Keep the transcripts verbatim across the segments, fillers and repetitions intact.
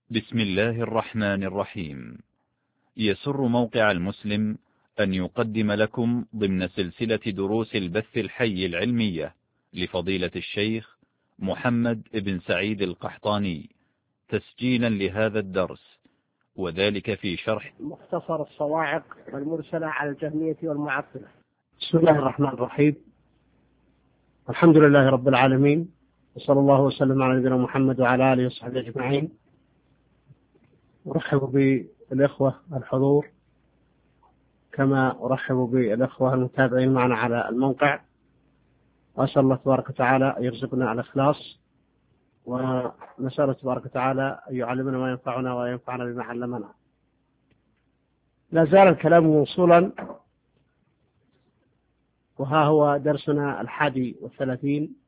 بسم الله الرحمن الرحيم. يسر موقع المسلم أن يقدم لكم ضمن سلسلة دروس البث الحي العلمية لفضيلة الشيخ محمد بن سعيد القحطاني تسجيلا لهذا الدرس، وذلك في شرح مختصر الصواعق والمرسلة على الجهمية والمعطلة. بسم الله الرحمن الرحيم. الحمد لله رب العالمين، وصلى الله وسلم على نبينا محمد وعلى آله وصحبه أجمعين. أرحب بالإخوة الحضور كما أرحب بالإخوة المتابعين معنا على الموقع، وأسأل الله تبارك وتعالى أن يرزقنا الإخلاص، ونسأل تبارك وتعالى أن يعلمنا ما ينفعنا وينفعنا بما علمنا. لا زال الكلام موصولا، وها هو درسنا الحادي والثلاثين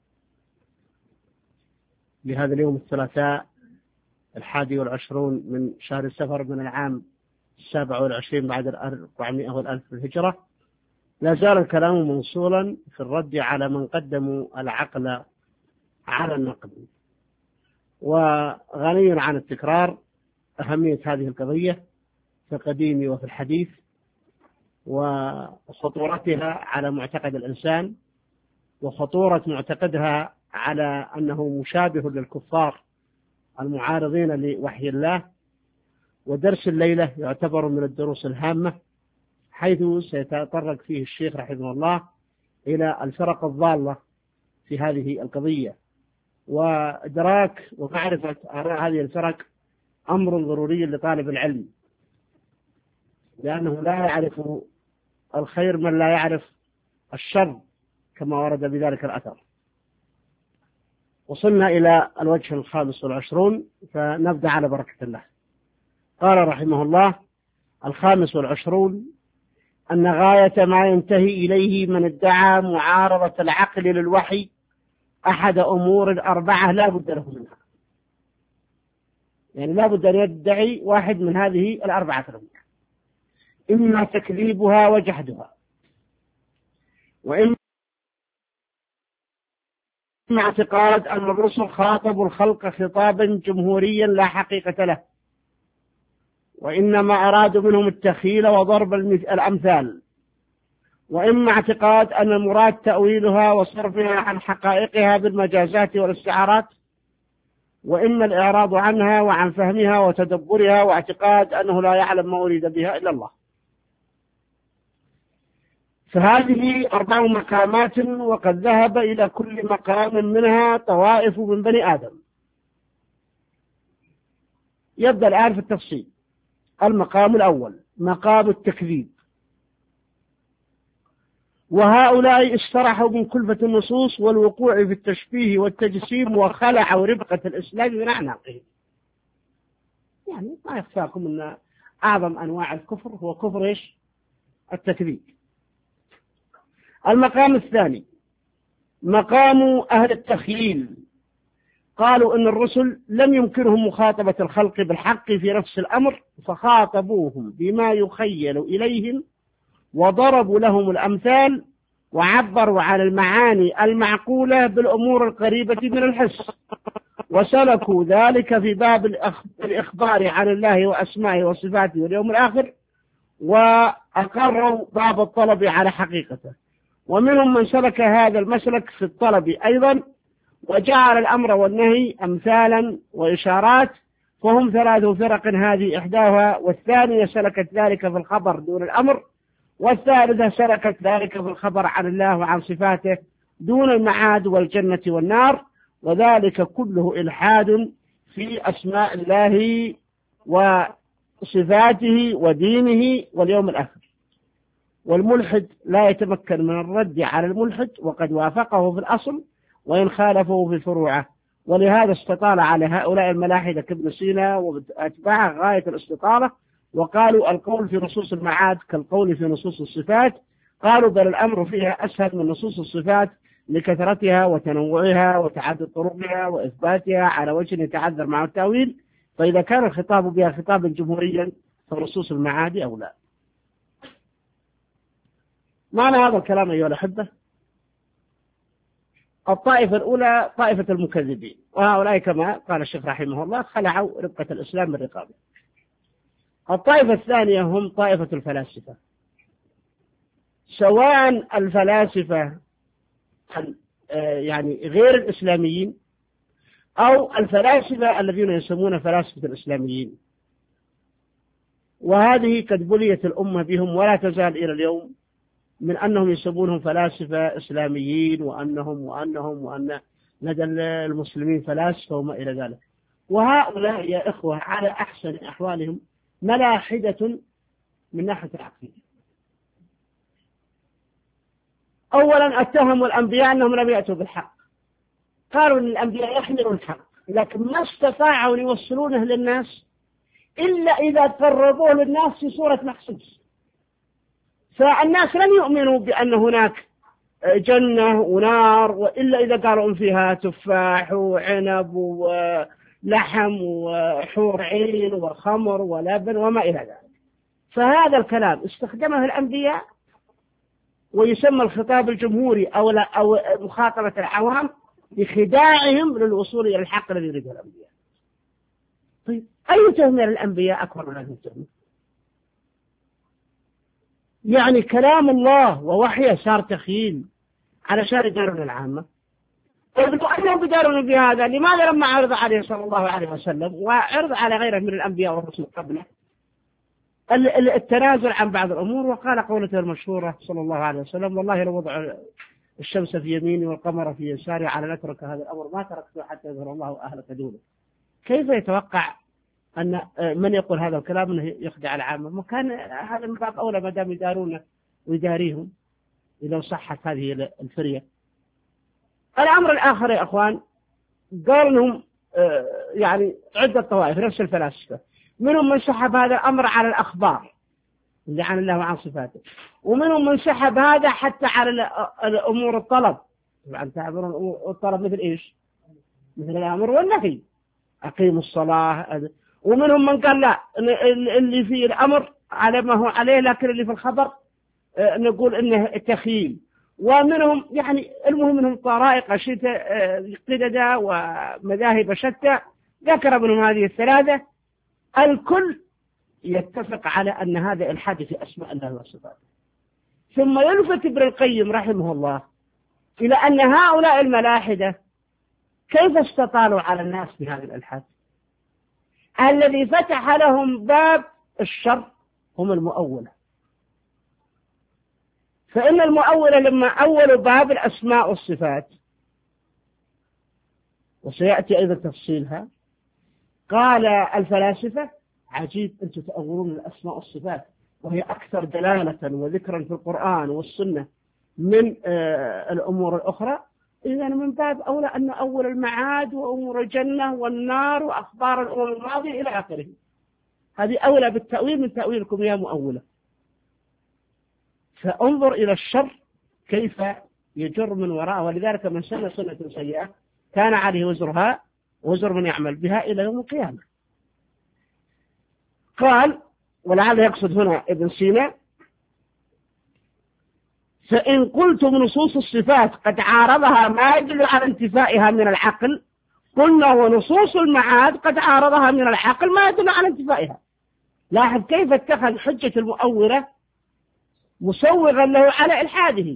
لهذا اليوم الثلاثاء الحادي والعشرون من شهر سفر من العام السابع والعشرين بعد الأربعمائة والألف في الهجرة. لا زال الكلام موصولا في الرد على من قدموا العقل على النقل، وغني عن التكرار أهمية هذه القضية في القديم وفي الحديث، وخطورتها على معتقد الإنسان، وخطورة معتقدها على أنه مشابه للكفار المعارضين لوحي الله. ودرس الليلة يعتبر من الدروس الهامة، حيث سيتطرق فيه الشيخ رحمه الله إلى الفرق الضالة في هذه القضية، وإدراك ومعرفة آراء هذه الفرق أمر ضروري لطالب العلم، لأنه لا يعرف الخير من لا يعرف الشر كما ورد بذلك الأثر. وصلنا إلى الوجه الخامس والعشرون، فنبدأ على بركة الله. قال رحمه الله: الخامس والعشرون أن غاية ما ينتهي إليه من ادعى معارضة العقل للوحي أحد أمور أربعة لا بد له منها، يعني لا بد أن يدعي واحد من هذه الأربعة الأمور: إما تكذيبها وجحدها، وإما اعتقاد أن الرسل خاطبوا الخلق خطابا جمهوريا لا حقيقة له، وإنما أرادوا منهم التخيل وضرب الأمثال، وإما اعتقاد أن المراد تأويلها وصرفها عن حقائقها بالمجازات والاستعارات، وإما الإعراض عنها وعن فهمها وتدبرها، واعتقاد أنه لا يعلم ما أريد بها إلا الله. فهذه أربع مقامات، وقد ذهب إلى كل مقام منها طوائف من بني آدم. يبدأ الآن في التفصيل. المقام الأول مقام التكذيب، وهؤلاء استرحوا من كلفة النصوص والوقوع في التشبيه والتجسيم، وخلعوا ربقة الإسلام من أعناقهم. يعني ما يخفاكم أن أعظم أنواع الكفر هو كفر إيش؟ التكذيب. المقام الثاني مقام أهل التخييل، قالوا إن الرسل لم يمكنهم مخاطبة الخلق بالحق في نفس الأمر، فخاطبوهم بما يخيل إليهم، وضربوا لهم الأمثال، وعبروا عن المعاني المعقولة بالأمور القريبة من الحس، وسلكوا ذلك في باب الإخبار عن الله وأسمائه وصفاته واليوم الآخر، وأقروا باب الطلب على حقيقته. ومنهم من سلك هذا المسلك في الطلب أيضا، وجعل الأمر والنهي أمثالا وإشارات، فهم ثلاث فرق، هذه إحداها، والثانية سلكت ذلك في الخبر دون الأمر، والثالثة سلكت ذلك في الخبر عن الله وعن صفاته دون المعاد والجنة والنار، وذلك كله إلحاد في أسماء الله وصفاته ودينه واليوم الآخر. والملحد لا يتمكن من الرد على الملحد وقد وافقه في الأصل، وإن خالفه في فروعه. ولهذا استطال على هؤلاء الملاحدة كابن سينا وأتباعه غاية الاستطالة، وقالوا القول في نصوص المعاد كالقول في نصوص الصفات. قالوا بل الأمر فيها أسهل من نصوص الصفات لكثرتها وتنوعها وتعدد طرقها وإثباتها على وجه يتعذر مع التأويل، فإذا كان الخطاب بها خطابا جمهوريا فنصوص المعاد أولى. معنى هذا الكلام أيها الأحبة الطائفة الأولى طائفة المكذبين، وهؤلاء كما قال الشيخ رحمه الله خلعوا ربقة الإسلام من رقابه. الطائفة الثانية هم طائفة الفلاسفة، سواء الفلاسفة يعني غير الإسلاميين أو الفلاسفة الذين يسمون فلاسفة الإسلاميين، وهذه قد بليت الأمة بهم ولا تزال إلى اليوم من أنهم يسمونهم فلاسفة إسلاميين وأنهم وأنهم وأن لدى المسلمين فلاسفة وما إلى ذلك. وهؤلاء يا إخوة على أحسن أحوالهم ملاحدة من ناحية العقيدة. أولا اتهموا الأنبياء أنهم لم يأتوا بالحق، قالوا أن الأنبياء يحملون الحق لكن ما استطاعوا أن يوصلونه للناس إلا إذا قربوه للناس في صورة محسوس. فالناس لم يؤمنوا بأن هناك جنة ونار وإلا إذا قالوا فيها تفاح وعنب ولحم وحور عين وخمر ولبن وما إلى ذلك. فهذا الكلام استخدمه الأنبياء ويسمى الخطاب الجمهوري أو, أو مخاطبة العوام بخداعهم للوصول إلى الحق الذي يريده الأنبياء. طيب أي تهمة للأنبياء أكبر من هذه التهمة؟ يعني كلام الله ووحيه صار تخيل علشان يدارون العامة. طيب لو أنهم بدارون بهذا لماذا لما عرض عليه صلى الله عليه وسلم وعرض على غيره من الأنبياء والرسل قبله التنازل عن بعض الأمور، وقال قولته المشهورة صلى الله عليه وسلم: والله لو وضع الشمس في يميني والقمر في يساري على نترك هذا الأمر ما تركته حتى يظهر الله أهلك دونه. كيف يتوقع أن من يقول هذا الكلام أنه يخدع العامة؟ ما كان هذا من باب أولى ما دام يدارونه ويداريهم إذا صحت هذه الفرية. الأمر الآخر يا أخوان، قال لهم يعني عدة طوائف نفس الفلاسفة، منهم من سحب هذا الأمر على الأخبار اللي عن الله وعن صفاته، ومنهم من سحب هذا حتى على الأمور الطلب. طبعا تعبرون الطلب مثل إيش؟ مثل الأمر والنهي، أقيموا الصلاة. ومنهم من قال لا، اللي في الأمر على ما هو عليه لكن اللي في الخبر نقول إنه تخيل. ومنهم يعني المهم منهم طرائق قددة ومذاهب شتى، ذكر منهم هذه الثلاثة. الكل يتفق على أن هذا الحاد في أسماء الله وصفاته. ثم يلفت ابن القيم رحمه الله إلى أن هؤلاء الملاحدة كيف استطالوا على الناس بهذا الإلحاد؟ الذي فتح لهم باب الشر هم المؤولة. فإن المؤولة لما أولوا باب الأسماء والصفات، وسيأتي أيضا تفصيلها، قال الفلاسفة: عجيب أنتم تأولون الأسماء والصفات وهي أكثر دلالة وذكرا في القرآن والسنة من آه الأمور الأخرى. إذن من باب أولى أن أول المعاد وأمور الجنة والنار وأخبار الأمور الماضية إلى آخره، هذه أولى بالتأويل من تأويلكم يا مؤولة. فانظر إلى الشر كيف يجر من وراءه، ولذلك من سن سنة سيئة كان عليه وزرها وزر من يعمل بها إلى يوم القيامة. قال، ولعل يقصد هنا ابن سينا: فإن قلتم نصوص الصفات قد عارضها ما يدل على انتفائها من العقل، قلنا ونصوص المعاد قد عارضها من العقل ما يدل على انتفائها. لاحظ كيف اتخذ حجة المؤولة مسوغا له على إلحاده.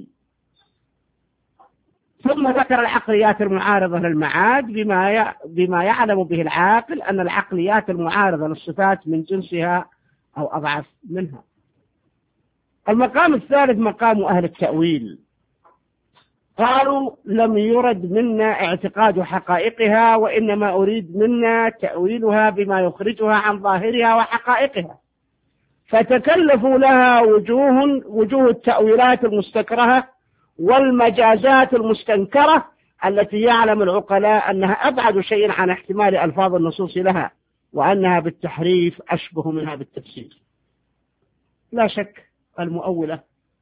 ثم ذكر العقليات المعارضة للمعاد بما بما يعلم به العاقل أن العقليات المعارضة للصفات من جنسها أو أضعف منها. المقام الثالث مقام أهل التأويل، قالوا: لم يرد منا اعتقاد حقائقها، وإنما أريد منا تأويلها بما يخرجها عن ظاهرها وحقائقها. فتكلفوا لها وجوه وجوه التأويلات المستكرهة والمجازات المستنكرة التي يعلم العقلاء أنها أبعد شيء عن احتمال ألفاظ النصوص لها، وأنها بالتحريف أشبه منها بالتفسير. لا شك المؤولة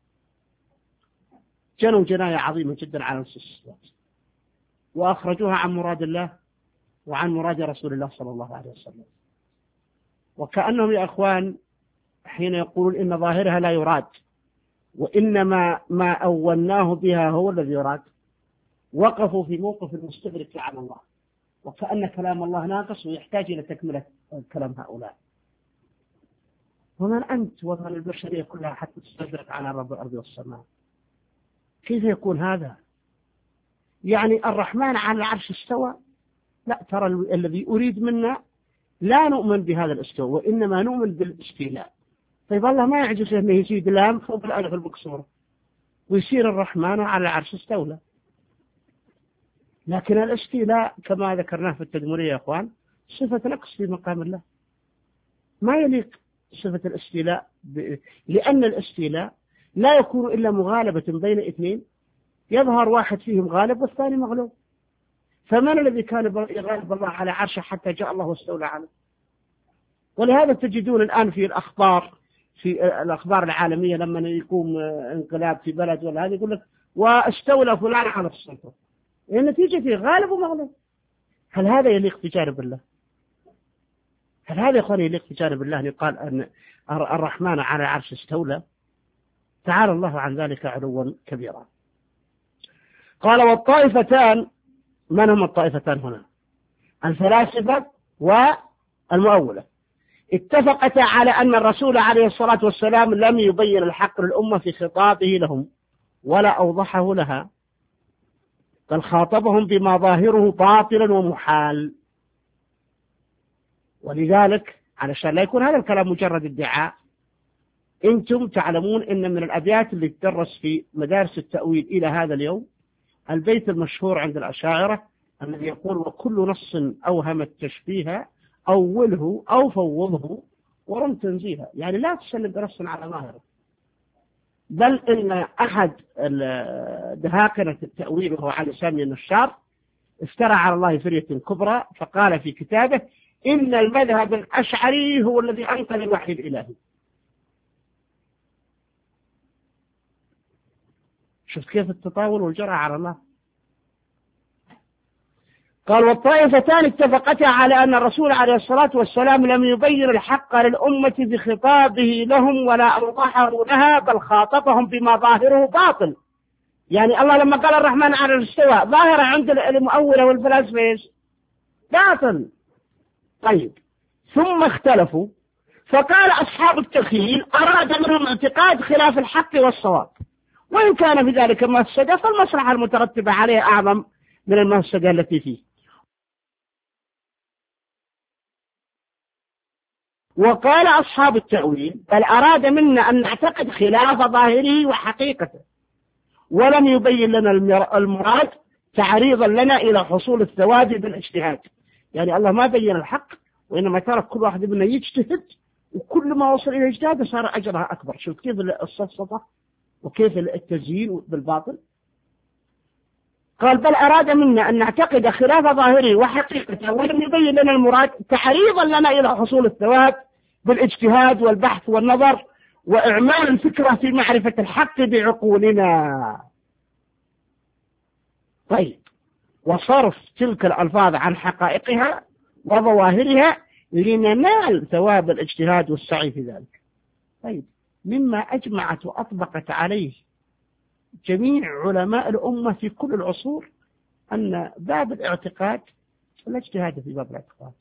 جنوا جناية عظيمة جدا على نصوص الصفات، وأخرجوها عن مراد الله وعن مراد رسول الله صلى الله عليه وسلم. وكأنهم يا أخوان حين يقولون إن ظاهرها لا يراد، وإنما ما أولناه بها هو الذي يراد. وقفوا في موقف المستدرك على الله، وكأن كلام الله ناقص ويحتاج إلى تكملة كلام هؤلاء. ومن أنت ومن البشرية كلها حتى تستدرك على رب الأرض والسماء؟ كيف يكون هذا؟ يعني الرحمن على العرش استوى؟ لا، ترى الذي أريد منا لا نؤمن بهذا الاستواء، وإنما نؤمن بالاستيلاء. طيب الله ما يعجز أنه يزيد لام فوق الألف المكسورة ويصير الرحمن على العرش استولى. لكن الاستيلاء كما ذكرناه في التدمرية يا أخوان صفة نقص في مقام الله، ما يليق صفة الاستيلاء ب... لأن الاستيلاء لا يكون إلا مغالبة بين اثنين، يظهر واحد فيهم غالب والثاني مغلوب. فمن الذي كان يغالب الله على عرشه حتى جاء الله واستولى عليه؟ ولهذا تجدون الآن في الأخبار في الأخبار العالمية لما يقوم انقلاب في بلد ولا هذا يقول لك واستولى فلان على السلطة، النتيجة فيه غالب ومغلوب. هل هذا يليق بجانب الله؟ هل هذا يا أخواني يليق بجانب الله؟ يقال أن الرحمن على عرش استولى؟ تعالى الله عن ذلك علوا كبيرا. قال والطائفتان، من هم الطائفتان هنا؟ الفلاسفة والمؤولة، اتفقتا على أن الرسول عليه الصلاة والسلام لم يبين الحق للأمة في خطابه لهم ولا أوضحه لها، بل خاطبهم بما ظاهره باطلا ومحال. ولذلك علشان لا يكون هذا الكلام مجرد ادعاء، أنتم تعلمون أن من الأبيات اللي تدرس في مدارس التأويل إلى هذا اليوم البيت المشهور عند الأشاعرة الذي يقول وكل نص أوهم التشبيه أوله أو فوضه ورم تنزيها، يعني لا تسلم بنص على ظاهره. بل إن أحد دهاقنة التأويل وهو علي سامي النشار افترى على الله فرية كبرى فقال في كتابه إن المذهب الأشعري هو الذي أنقذ الوحي الإلهي. شفت كيف التطاول والجرأة على الله؟ قال والطائفتان اتفقتا على أن الرسول عليه الصلاة والسلام لم يبين الحق للأمة بخطابه لهم ولا أوضحه لها، بل خاطبهم بما ظاهره باطل. يعني الله لما قال الرحمن على الاستواء ظاهرة عند المؤولة والفلاسفة باطل. طيب ثم اختلفوا فقال أصحاب التخيل أراد منهم اعتقاد خلاف الحق والصواب، وإن كان في ذلك مفسدة فالمصلحة المترتبة عليه أعظم من المفسدة التي فيه. وقال أصحاب التأويل بل أراد منا أن نعتقد خلاف ظاهره وحقيقته، ولم يبين لنا المراد تعريضا لنا إلى حصول الثواب بالاجتهاد. يعني الله ما بين الحق وإنما ترك كل واحد منا يجتهد، وكل ما وصل إلى اجتهاده صار أجرها أكبر. شوف كيف الصفصفة وكيف التزيين بالباطل. قال بل أراد منا أن نعتقد خلاف ظاهره وحقيقته، ولم يبين لنا المراد تعريضا لنا إلى حصول الثواب بالاجتهاد والبحث والنظر وإعمال الفكرة في معرفة الحق بعقولنا. طيب وصرف تلك الألفاظ عن حقائقها وظواهرها لننال ثواب الاجتهاد والسعي في ذلك. طيب مما أجمعت وأطبقت عليه جميع علماء الأمة في كل العصور أن باب الاعتقاد لا اجتهاد في باب الاعتقاد.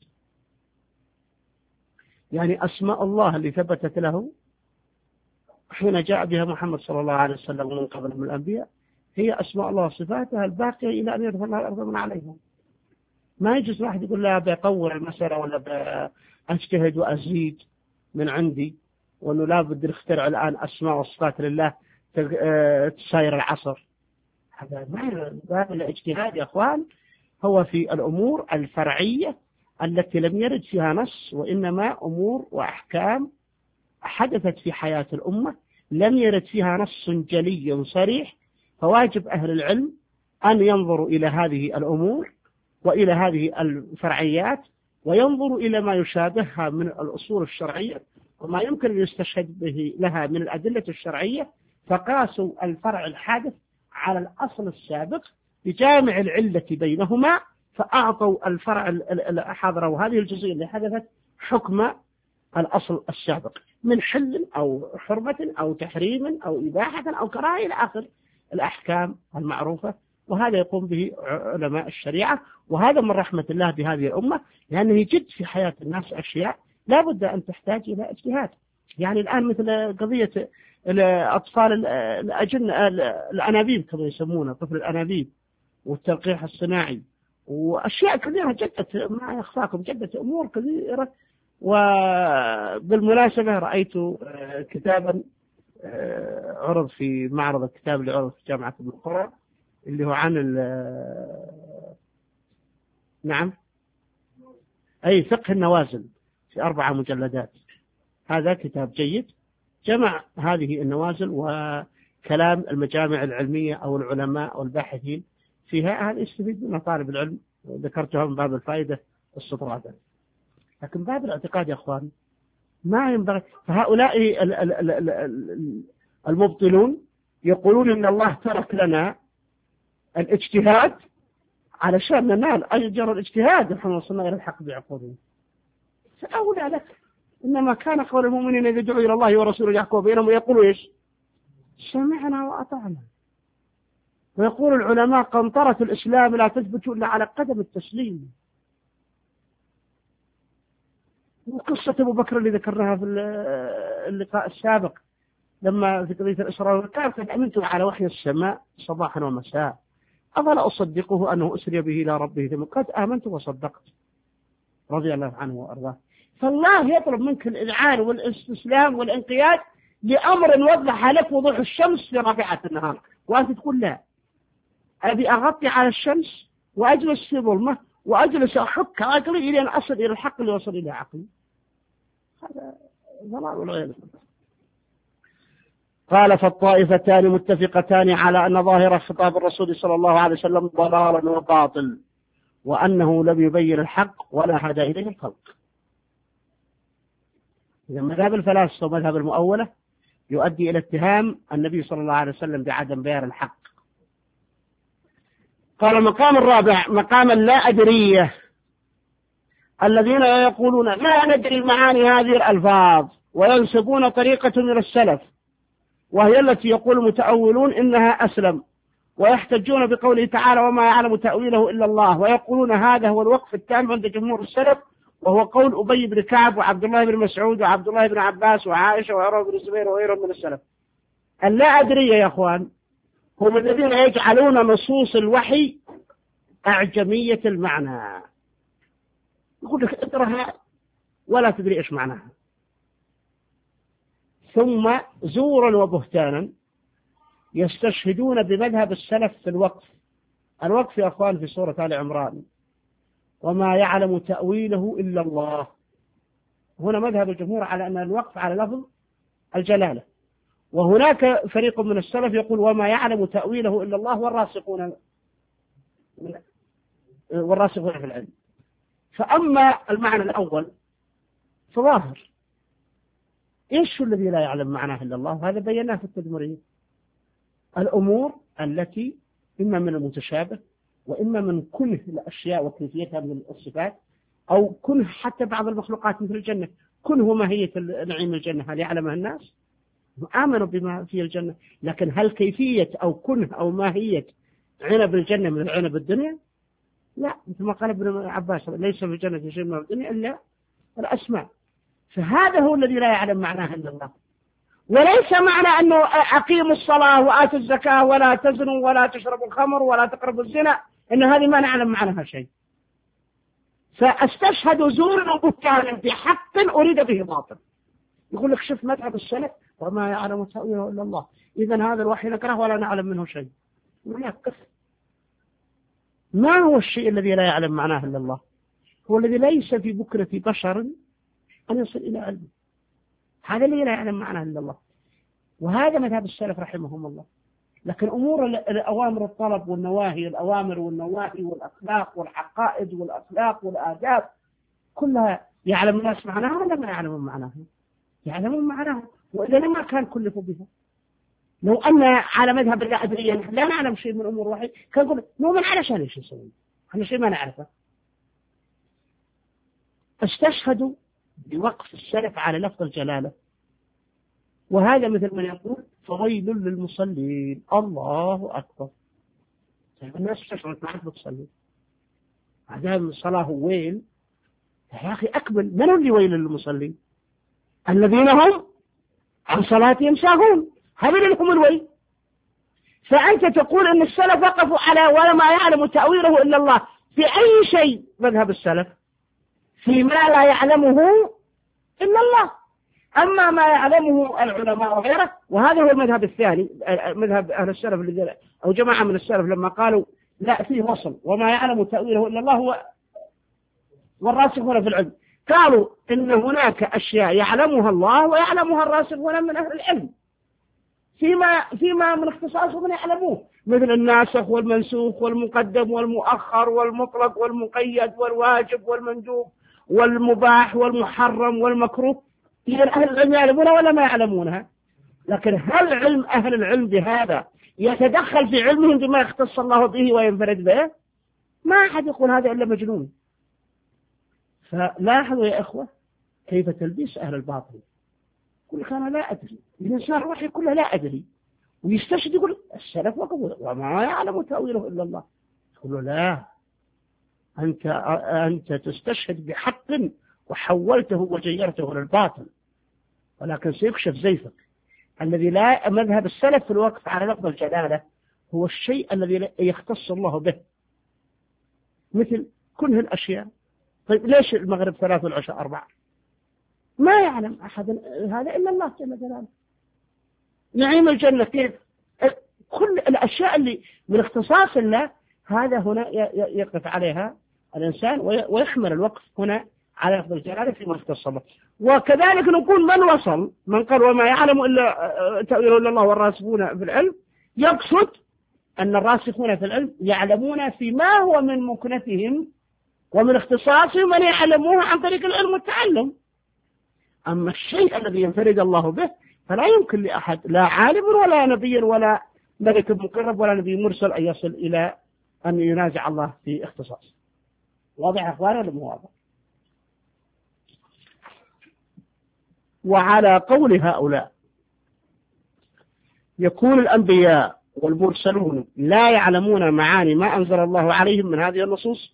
يعني أسماء الله اللي ثبتت له حين جاء بها محمد صلى الله عليه وسلم من قبل من الأنبياء هي أسماء الله وصفاتها الباقية إلى أن يرفع الله الأرض من عليهم. ما يجوز واحد يقول لا بقور المسألة ولا بأجتهد وأزيد من عندي، وأنه لا بد نخترع الآن أسماء وصفات لله تساير العصر. هذا ما باب الاجتهاد يا أخوان هو في الأمور الفرعية التي لم يرد فيها نص، وإنما أمور وأحكام حدثت في حياة الأمة لم يرد فيها نص جلي صريح، فواجب أهل العلم أن ينظروا إلى هذه الأمور وإلى هذه الفرعيات وينظروا إلى ما يشابهها من الأصول الشرعية وما يمكن أن يستشهد به لها من الأدلة الشرعية، فقاسوا الفرع الحادث على الأصل السابق بجامع العلة بينهما، فأعطوا الفرع حضروا هذه الجزئية اللي حدثت حكم الأصل السابق من حل أو حرمة أو تحريم أو إباحة أو كراهة إلى آخر الأحكام المعروفة وهذا يقوم به علماء الشريعة. وهذا من رحمة الله بهذه الأمة، لأنه يجد في حياة الناس أشياء لا بد أن تحتاج إلى اجتهاد. يعني الآن مثل قضية الأطفال الأجن الأنابيب كما يسمونه، طفل الأنابيب والتلقيح الصناعي وأشياء كثيرة جدت ما يخفاكم، جدت أمور كثيرة. وبالمناسبة رأيت كتابا عرض في معرض الكتاب اللي عرض في جامعة ابن قرى اللي هو عن نعم أي فقه النوازل في أربعة مجلدات. هذا كتاب جيد جمع هذه النوازل وكلام المجامع العلمية أو العلماء أو الباحثين فيها، هذا يستفيد منها طالب العلم. ذكرتها من باب الفائدة السطرادة، لكن باب الاعتقاد يا أخوان ما ينبغي. فهؤلاء المبطلون يقولون إن الله ترك لنا الاجتهاد علشان ننال أجر الاجتهاد نحن وصلنا إلى الحق بعقولنا. فأولى لك، إنما كان قول المؤمنين إذا دعوا إلى الله ورسوله يحكموا بينهم ويقولوا إيش؟ سمعنا وأطعنا. ويقول العلماء قنطرة الإسلام لا تثبت إلا على قدم التسليم. وقصة أبو بكر اللي ذكرناها في اللقاء السابق لما في قضية الإسراء والمعراج قد أمنت على وحي السماء صباحا ومساء أفلا أصدقه أنه أسري به إلى ربه ثم قد آمنت وصدقت رضي الله عنه وأرضاه. فالله يطلب منك الإذعان والاستسلام والانقياد لأمر وضح لك وضوح الشمس في رابعة النهار، وأنت تقول لا، أبي أغطي على الشمس وأجلس في ظلمة وأجلس أحك عقلي إلى أن أصل إلى الحق اللي وصل إلى عقلي. هذا ضلال والعياذ بالله. قال فالطائفتان متفقتان على أن ظاهر خطاب الرسول صلى الله عليه وسلم ضلال وباطل، وأنه لم يبين الحق ولا هدى إليه الخلق. إذا مذهب الفلاسفة ومذهب المؤولة يؤدي إلى اتهام النبي صلى الله عليه وسلم بعدم بيان الحق. قال المقام الرابع مقام اللا أدرية، الذين يقولون لا ندري معاني هذه الألفاظ وينسبون طريقة من السلف وهي التي يقول المتأولون إنها أسلم، ويحتجون بقوله تعالى وما يعلم تأويله إلا الله، ويقولون هذا هو الوقف التام عند جمهور السلف، وهو قول أبي بن كعب وعبد الله بن مسعود وعبد الله بن عباس وعائشة وعروة بن الزبير وغيرهم من السلف. اللا أدرية يا أخوان هم الذين يجعلون نصوص الوحي أعجمية المعنى، يقول لك اقرأها ولا تدري إيش معناها. ثم زورا وبهتانا يستشهدون بمذهب السلف في الوقف. الوقف يا أخوان في سورة آل عمران وما يعلم تأويله إلا الله، هنا مذهب الجمهور على أن الوقف على لفظ الجلالة، وهناك فريق من السلف يقول وما يعلم تأويله إلا الله والراسخون والراسخون في العلم. فأما المعنى الأول فظاهر، إيش الذي لا يعلم معناه إلا الله؟ هذا بيناه في التدمرية. الأمور التي إما من المتشابه وإما من كنه الأشياء وكيفيتها من الصفات، أو كنه حتى بعض المخلوقات مثل الجنة، كنه ماهية نعيم الجنة هل يعلمها الناس؟ آمنوا بما في الجنة، لكن هل كيفية أو كنه أو ماهية عنب الجنة من عنب الدنيا؟ لا، مثل ما قال ابن عباس ليس في الجنة شيء من الدنيا إلا الأسماء. فهذا هو الذي لا يعلم معناه إلا الله. وليس معنى أنه أقيموا الصلاة وآتوا الزكاة ولا تزنوا ولا تشربوا الخمر ولا تقربوا الزنا إن هذه ما نعلم معناها شيء. فاستشهدوا زورا وبهتانا بحق أريد به باطل. يقول لك شوف مذهب السلف وما يعلم تأويله إلا الله، إذن هذا الوحي نكره ولا نعلم منه شيء. يقف. ما هو الشيء الذي لا يعلم معناه إلا الله؟ هو الذي ليس في بكرة بشر أن يصل إلى علمه، هذا الذي لا يعلم معناه إلا الله. وهذا مذهب السلف رحمهم الله. لكن أمور الأوامر الطلب والنواهي، الأوامر والنواهي والأخلاق والعقائد والأخلاق والآداب كلها يعلم الناس معناها ولا ما يعلمون معناها؟ يعلمون معناها، وإذا ما كان كلفوا بها. لو أن على مذهب اللا أدرية لا نعلم شيء من أمور واحد كان نقول نؤمن علشان إيش نسوي؟ احنا شيء ما نعرفه. استشهدوا بوقف السلف على لفظ الجلالة، وهذا مثل من يقول فويل للمصلين. الله أكبر. الناس تشعر ما عاد بتصلي، عدم الصلاة ويل. يا أخي أكمل، من اللي ويل للمصلين؟ الذين هم عن صلاتهم ساهون، هذول هم الويل. فأنت تقول أن السلف وقفوا على ولا ما يعلم تأويله إلا الله. في أي شيء مذهب السلف؟ فيما لا يعلمه إلا الله. أما ما يعلمه العلماء وغيره، وهذا هو المذهب الثاني، مذهب أهل السلف الذين أو جماعة من السلف لما قالوا لا فيه وصل وما يعلم تأويله إلا الله هو والراسخون في العلم، قالوا إن هناك أشياء يعلمها الله ويعلمها الراسخون من أهل العلم فيما فيما من اختصاصه من يعلموه، مثل الناسخ والمنسوخ والمقدم والمؤخر والمطلق والمقيد والواجب والمندوب والمباح والمحرم والمكروه. إذا أهل العلم يعلمونها ولا ما يعلمونها؟ لكن هل علم أهل العلم بهذا يتدخل في علمهم بما يختص الله به وينفرد به؟ ما أحد يقول هذا إلا مجنون. فلاحظوا يا إخوة كيف تلبيس أهل الباطل. يقول لك أنا لا أدري، الإنسان روح يقول له لا أدري، ويستشهد يقول السلف وقبول وما يعلم تأويله إلا الله. يقول له لا، أنت أنت تستشهد بحق وحولته وجيرته للباطل، ولكن سيكشف زيفك. الذي لا مذهب السلف في الوقف على لفظ الجلالة هو الشيء الذي يختص الله به، مثل كل الأشياء. طيب ليش المغرب ثلاث والعشاء أربعة؟ ما يعلم أحد هذا إلا الله جل جلاله. نعيم الجنة كيف؟ كل الأشياء اللي من اختصاص الله هذا هنا يقف عليها الإنسان ويحمل الوقف هنا على لفظ الجلالة فيما اختص الله. وكذلك نقول من وصل من قال وما يعلم إلا تأويله إلا الله والراسخون في العلم، يقصد أن الراسخون في العلم يعلمون فيما هو من مكنتهم ومن اختصاصهم من يعلموه عن طريق العلم والتعلم. أما الشيء الذي ينفرد الله به فلا يمكن لأحد لا عالم ولا نبي ولا ملك مقرب ولا نبي مرسل أن يصل إلى أن ينازع الله في اختصاص. واضح يا أخواني ولا مو واضح؟ وعلى قول هؤلاء يكون الأنبياء والمرسلون لا يعلمون معاني ما أنزل الله عليهم من هذه النصوص،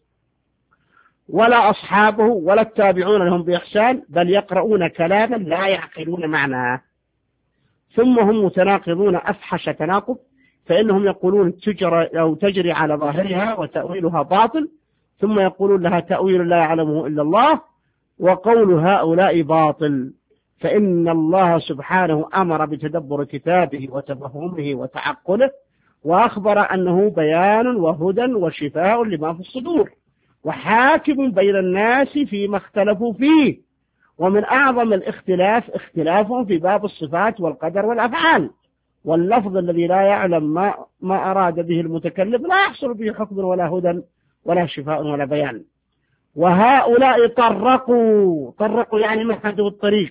ولا أصحابه ولا التابعون لهم بإحسان، بل يقرؤون كلاما لا يعقلون معناه، ثم هم متناقضون أفحش تناقض، فإنهم يقولون تجري أو تجري على ظاهرها وتأويلها باطل، ثم يقولون لها تأويل لا يعلمه إلا الله، وقول هؤلاء باطل، فإن الله سبحانه أمر بتدبر كتابه وتفهمه وتعقله، وأخبر أنه بيان وهدى وشفاء لما في الصدور، وحاكم بين الناس فيما اختلفوا فيه. ومن أعظم الاختلاف اختلافهم في باب الصفات والقدر والأفعال، واللفظ الذي لا يعلم ما, ما أراد به المتكلم لا يحصل به حكم ولا هدى ولا شفاء ولا بيان. وهؤلاء طرقوا طرقوا يعني مهدوا الطريق،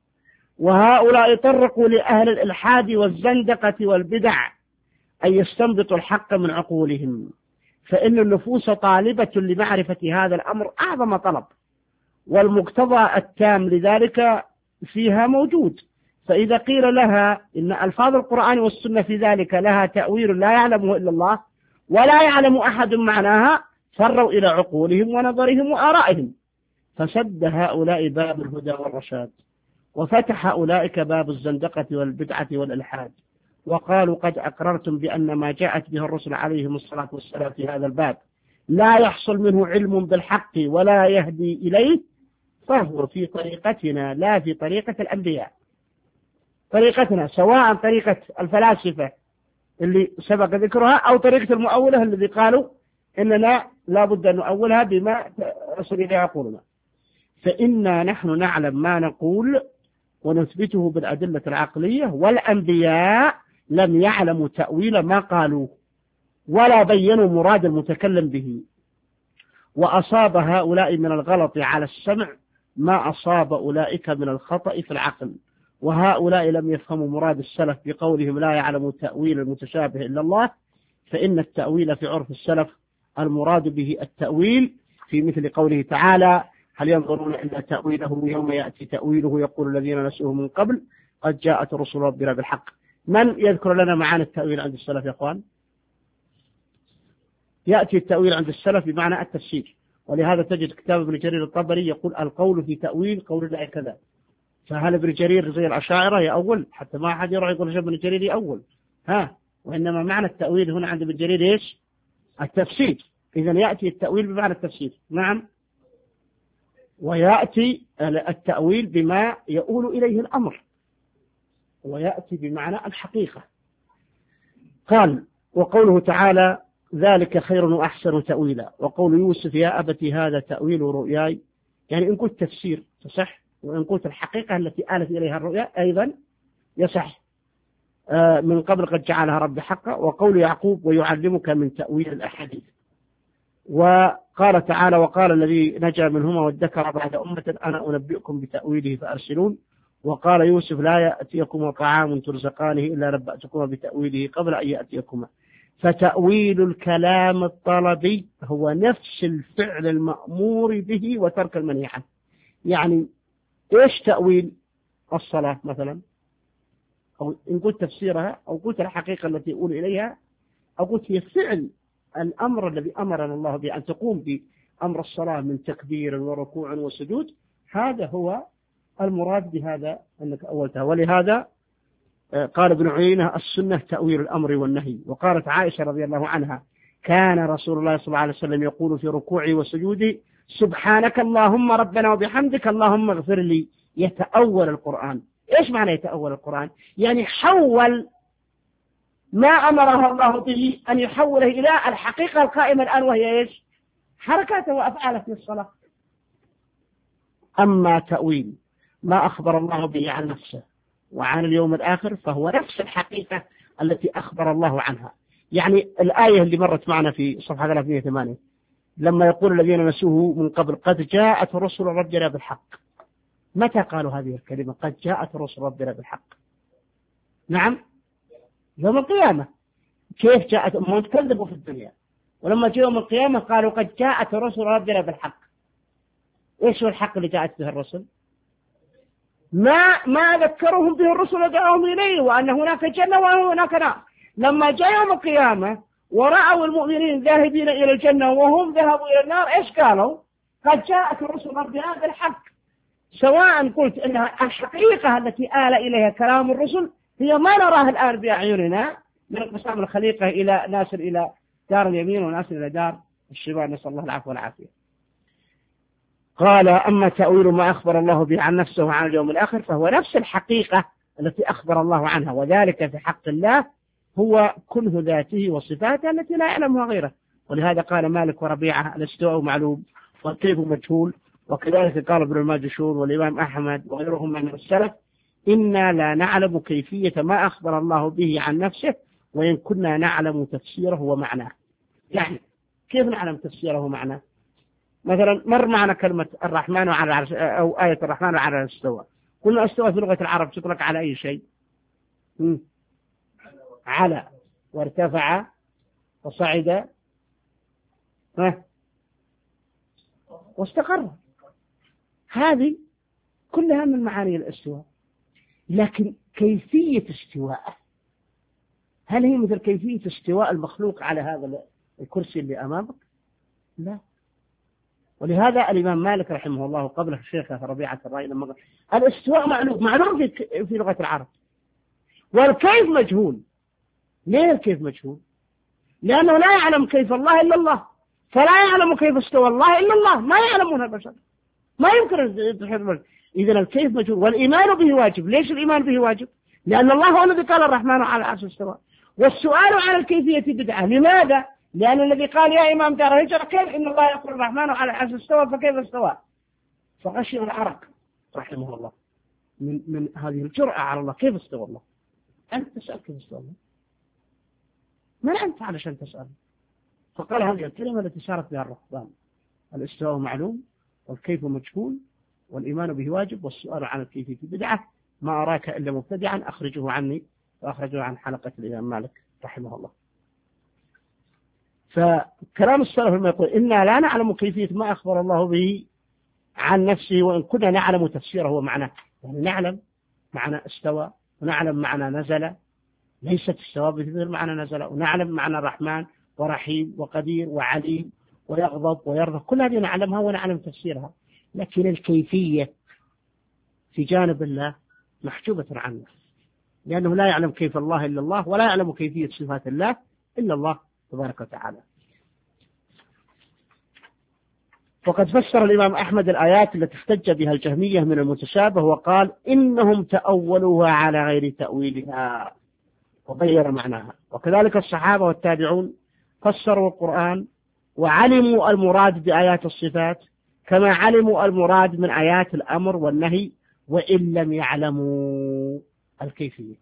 وهؤلاء طرقوا لأهل الإلحاد والزندقة والبدع أن يستنبطوا الحق من عقولهم، فإن النفوس طالبة لمعرفة هذا الأمر أعظم طلب، والمقتضى التام لذلك فيها موجود. فإذا قيل لها إن ألفاظ القرآن والسنة في ذلك لها تأويل لا يعلمه إلا الله ولا يعلم أحد معناها، فروا إلى عقولهم ونظرهم وآرائهم، فسد هؤلاء باب الهدى والرشاد، وفتح أولئك باب الزندقة والبدعة والإلحاد، وقالوا قد أقررتم بأن ما جاءت به الرسل عليهم الصلاة والسلام في هذا الباب لا يحصل منه علم بالحق ولا يهدي إليه، فهو في طريقتنا لا في طريقة الأنبياء. طريقتنا سواء طريقة الفلاسفة اللي سبق ذكرها أو طريقة المؤولة الذي قالوا إننا لا بد أن نؤولها بما رسل إليه عقولنا. فإنا نحن نعلم ما نقول ونثبته بالأدلة العقلية، والأنبياء لم يعلموا تأويل ما قالوه ولا بينوا مراد المتكلم به، وأصاب هؤلاء من الغلط على السمع ما أصاب أولئك من الخطأ في العقل. وهؤلاء لم يفهموا مراد السلف بقولهم لا يعلم تأويل المتشابه إلا الله، فإن التأويل في عرف السلف المراد به التأويل في مثل قوله تعالى هل ينظرون إلا تأويله يوم يأتي تأويله يقول الذين نسوه من قبل قد جاءت رسل ربنا بالحق. من يذكر لنا معاني التأويل عند السلف يا أخوان؟ يأتي التأويل عند السلف بمعنى التفسير، ولهذا تجد كتاب ابن جرير الطبري يقول القول في تأويل قول الله كذا. فهل ابن جرير زي الأشاعرة يأول؟ حتى ما أحد يروح يقول ابن جرير يأول، ها، وإنما معنى التأويل هنا عند ابن جرير إيش؟ التفسير. إذا يأتي التأويل بمعنى التفسير، نعم. ويأتي التأويل بما يؤول إليه الأمر، ويأتي بمعنى الحقيقة. قال: وقوله تعالى: ذلك خير وأحسن تأويلا. وقول يوسف: يا أبت هذا تأويل رؤياي، يعني إن قلت تفسير تصح، وإن قلت الحقيقة التي آلت إليها الرؤيا أيضا يصح. آه من قبل قد جعلها رب حقا. وقول يعقوب: ويعلمك من تأويل الأحاديث. وقال تعالى: وقال الذي نجا منهما وادكر بعد أمة أنا أنبئكم بتأويله فأرسلون. وقال يوسف: لا يأتيكم طعام ترزقانه إلا نبأتكما بتأويله قبل أن يأتيكما. فتأويل الكلام الطلبي هو نفس الفعل المأمور به وترك المنهي عنه. يعني إيش تأويل الصلاة مثلا؟ أو إن قلت تفسيرها، أو قلت الحقيقة التي يقول إليها، أو قلت هي فعل الأمر الذي أمرنا الله به أن تقوم بأمر الصلاة من تكبير وركوع وسجود، هذا هو المراد بهذا أنك أولتها. ولهذا قال ابن عيينة: السنة تأويل الأمر والنهي. وقالت عائشة رضي الله عنها: كان رسول الله صلى الله عليه وسلم يقول في ركوعي وسجودي: سبحانك اللهم ربنا وبحمدك اللهم اغفر لي. يتأول القرآن. إيش معنى يتأول القرآن؟ يعني حول ما أمره الله به أن يحوله إلى الحقيقة القائمة الآن، وهي إيش؟ حركاته وأفعاله في الصلاة. أما تأويل ما أخبر الله به عن نفسه وعن اليوم الآخر فهو نفس الحقيقة التي أخبر الله عنها. يعني الآية اللي مرت معنا في صفحة ثلاثمائة وثمانية لما يقول الذين نسوه من قبل: قد جاءت رسل ربنا بالحق. متى قالوا هذه الكلمة قد جاءت رسل ربنا بالحق؟ نعم، يوم القيامة. كيف جاءت؟ هم كذبوا في الدنيا، ولما جاء يوم القيامة قالوا قد جاءت رسل ربنا بالحق. إيش هو الحق اللي جاءت به الرسل؟ ما ما ذكرهم به الرسل ودعوهم إليه، وأن هناك جنة وهناك نار. لما جاء يوم القيامة ورأوا المؤمنين ذاهبين إلى الجنة وهم ذهبوا إلى النار، إيش قالوا؟ قد جاءت رسل ربنا بالحق. سواء قلت أنها الحقيقة التي آل إليها كلام الرسل هي ما نراه الآن بأعيننا من انقسام الخليقة إلى ناس إلى دار اليمين وناس إلى دار الشمال، نسأل الله العفو والعافية. قال: أما تأويل ما أخبر الله به عن نفسه وعن اليوم الآخر فهو نفس الحقيقة التي أخبر الله عنها، وذلك في حق الله هو كنه ذاته وصفاته التي لا يعلمها غيره. ولهذا قال مالك وربيعة: الاستواء معلوم والكيف مجهول. وكذلك قال ابن الماجشون والإمام أحمد وغيرهم من السلف: إنا لا نعلم كيفية ما أخبر الله به عن نفسه وإن كنا نعلم تفسيره ومعناه. يعني كيف نعلم تفسيره ومعناه؟ مثلا مر معنا كلمة الرحمن على العرش، أو آية الرحمن على العرش استوى. قلنا استوى في لغة العرب تطلق على أي شيء؟ م? على، وارتفع، وصعد، ها، واستقر. هذه كلها من معاني الاستواء. لكن كيفية استواءه هل هي مثل كيفية استواء المخلوق على هذا الكرسي اللي أمامك؟ لا. ولهذا الإمام مالك رحمه الله قبل الشيخ ربيعة الرأي لما قال: الاستواء معلوم معلوم في في لغة العرب، والكيف مجهول. ليه الكيف مجهول؟ لأنه لا يعلم كيف الله إلا الله، فلا يعلم كيف استوى الله إلا الله، ما يعلمون البشر، ما يمكن يتحدث. إذا الكيف مجهول، والإيمان به واجب. ليش الإيمان به واجب؟ لأن الله هو الذي قال الرحمن على العرش استوى. والسؤال عن الكيفية بدعة. لماذا؟ لأن الذي قال يا إمام دار الهجرة: كيف إن الله يقول الرحمن على العرش استوى فكيف استوى؟ فغشي العرق رحمه الله من من هذه الجرأة على الله. كيف استوى الله؟ أنت تسأل كيف استوى الله؟ من أنت علشان تسأل؟ فقال هذه الكلمة التي سارت بها الرهبان: الاستواء معلوم والكيف مجهول والإيمان به واجب والسؤال عن الكيفية بدعة. ما أراك إلا مبتدعا أخرجه عني. وأخرجه عن حلقة الإمام مالك رحمه الله. فكلام السلف لما يقول: إنا لا نعلم كيفية ما أخبر الله به عن نفسه وإن كنا نعلم تفسيره ومعناه. يعني نعلم معنى استوى، ونعلم معنى نزل، ليست استوى بمعنى نزل، ونعلم معنى الرحمن ورحيم وقدير وعليم ويغضب ويرضى، كل هذه نعلمها ونعلم تفسيرها، لكن الكيفية في جانب الله محجوبة عنه، لأنه لا يعلم كيف الله إلا الله، ولا يعلم كيفية صفات الله إلا الله تبارك وتعالى. وقد فسر الإمام أحمد الآيات التي احتج بها الجهمية من المتشابه وقال إنهم تأولوها على غير تأويلها وغير معناها. وكذلك الصحابة والتابعون فسروا القرآن وعلموا المراد بآيات الصفات كما علموا المراد من آيات الأمر والنهي، وإن لم يعلموا الكيفية،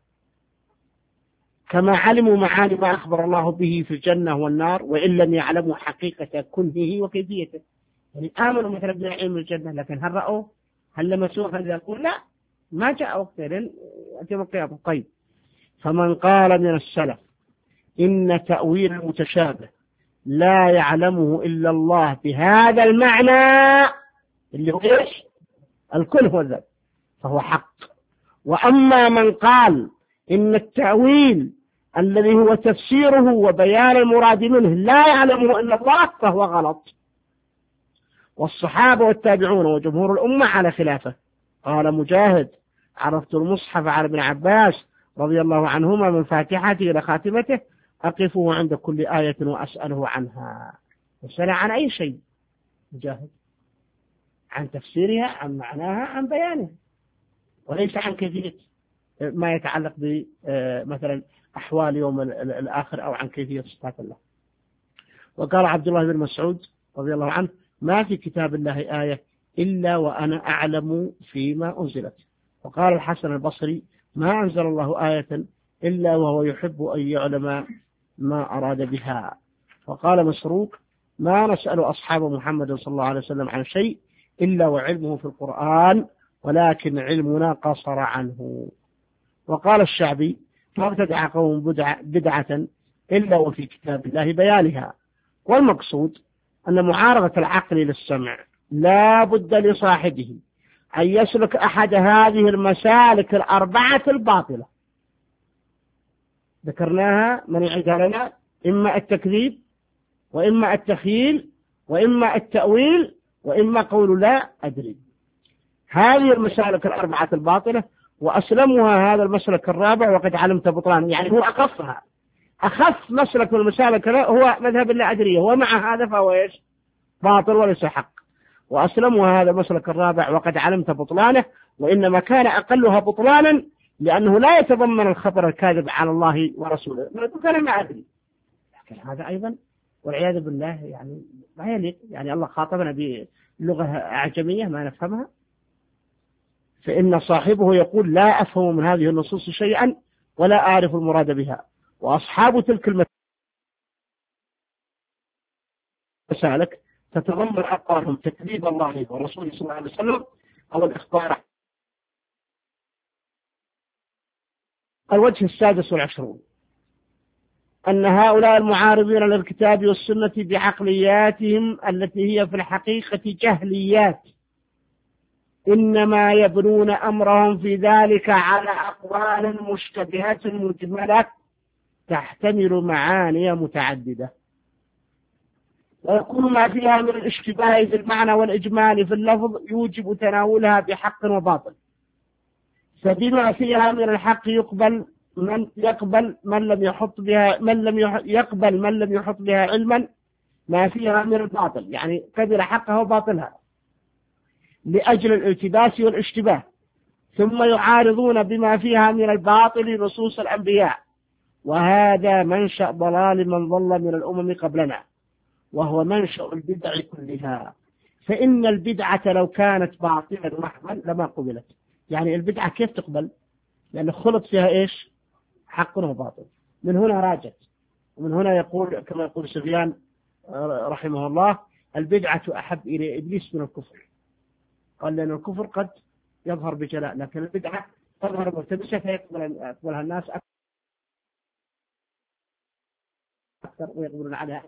كما علموا معاني ما أخبر الله به في الجنة والنار وإن لم يعلموا حقيقة كنهه وكيفيته. يعني آمنوا مثلا بعلم الجنة، لكن هل رأوه؟ هل لمسوه؟ هل يقول لا، ما جاء وقته لن يوم القيامة. طيب، فمن قال من السلف إن تأويل المتشابه لا يعلمه إلا الله بهذا المعنى اللي هو إيش؟ الكل هو الذات، فهو حق. وأما من قال إن التأويل الذي هو تفسيره وبيان المراد منه لا يعلمه إلا الله فهو غلط. والصحابة والتابعون وجمهور الأمة على خلافه. قال مجاهد: عرفت المصحف على ابن عباس رضي الله عنهما من فاتحته إلى خاتمته أقفه عند كل آية وأسأله عنها. يسأل عن أي شيء مجاهد؟ عن تفسيرها، عن معناها، عن بيانها، وليس عن كيفية ما يتعلق بمثلا أحوال يوم الآخر أو عن كيفية صفات الله. وقال عبد الله بن مسعود رضي الله عنه: ما في كتاب الله آية إلا وأنا أعلم فيما أنزلت. وقال الحسن البصري: ما أنزل الله آية إلا وهو يحب أن يعلم ما أراد بها. وقال مسروق: ما نسأل أصحاب محمد صلى الله عليه وسلم عن شيء إلا وعلمه في القرآن ولكن علمنا قصر عنه. وقال الشعبي: ما ابتدع قوم بدعة إلا وفي كتاب الله بيانها. والمقصود أن معارضة العقل للسمع لا بد لصاحبه أن يسلك أحد هذه المسالك الأربعة الباطلة ذكرناها، من يعيدها لنا: إما التكذيب، وإما التخييل، وإما التأويل، وإما قول لا أدري. هذه المسالك الأربعة الباطلة، وأسلمها هذا المسلك الرابع وقد علمت بطلان، يعني هو أخفها، أخف مسلك من المسالك هو مذهب لا أدري، ومع هذا فهو إيش؟ باطل وليس حق. وأسلمها هذا المسلك الرابع وقد علمت بطلانه، وإنما كان أقلها بطلانا لأنه لا يتضمن الخبر الكاذب على الله ورسوله، كان ما أدري. لكن هذا أيضا والعياذ بالله يعني ما يليق، يعني الله خاطبنا بلغة أعجمية ما نفهمها، فإن صاحبه يقول: لا أفهم من هذه النصوص شيئا ولا أعرف المراد بها. وأصحاب تلك المسالك تتضمن أقوالهم تكذيب الله ورسوله صلى الله عليه وسلم أو الإخبار. الوجه السادس والعشرون أن هؤلاء المعارضين للكتاب والسنة بعقلياتهم التي هي في الحقيقة جهليات إنما يبنون أمرهم في ذلك على أقوال مشتبهة مجملة تحتمل معاني متعددة، ويكون ما فيها من الاشتباه في المعنى والإجمال في اللفظ يوجب تناولها بحق وباطل. فبما فيها من الحق يقبل من يقبل من لم يحط بها من لم يقبل من لم يحط بها علما ما فيها من الباطل، يعني قبل حقها وباطلها لأجل الالتباس والاشتباه. ثم يعارضون بما فيها من الباطل نصوص الأنبياء، وهذا منشأ ضلال من ضل من الأمم قبلنا، وهو منشأ البدع كلها. فإن البدعة لو كانت باطلا محضا لما قبلت. يعني البدعة كيف تقبل؟ لأن خلط فيها إيش؟ حق وباطل. من هنا راجت، ومن هنا يقول كما يقول سفيان رحمه الله: البدعة أحب إلى إبليس من الكفر. قال لأن الكفر قد يظهر بجلاء، لكن البدعة تظهر ملتبسة فيقبلها الناس أكثر ويقبلون عليها.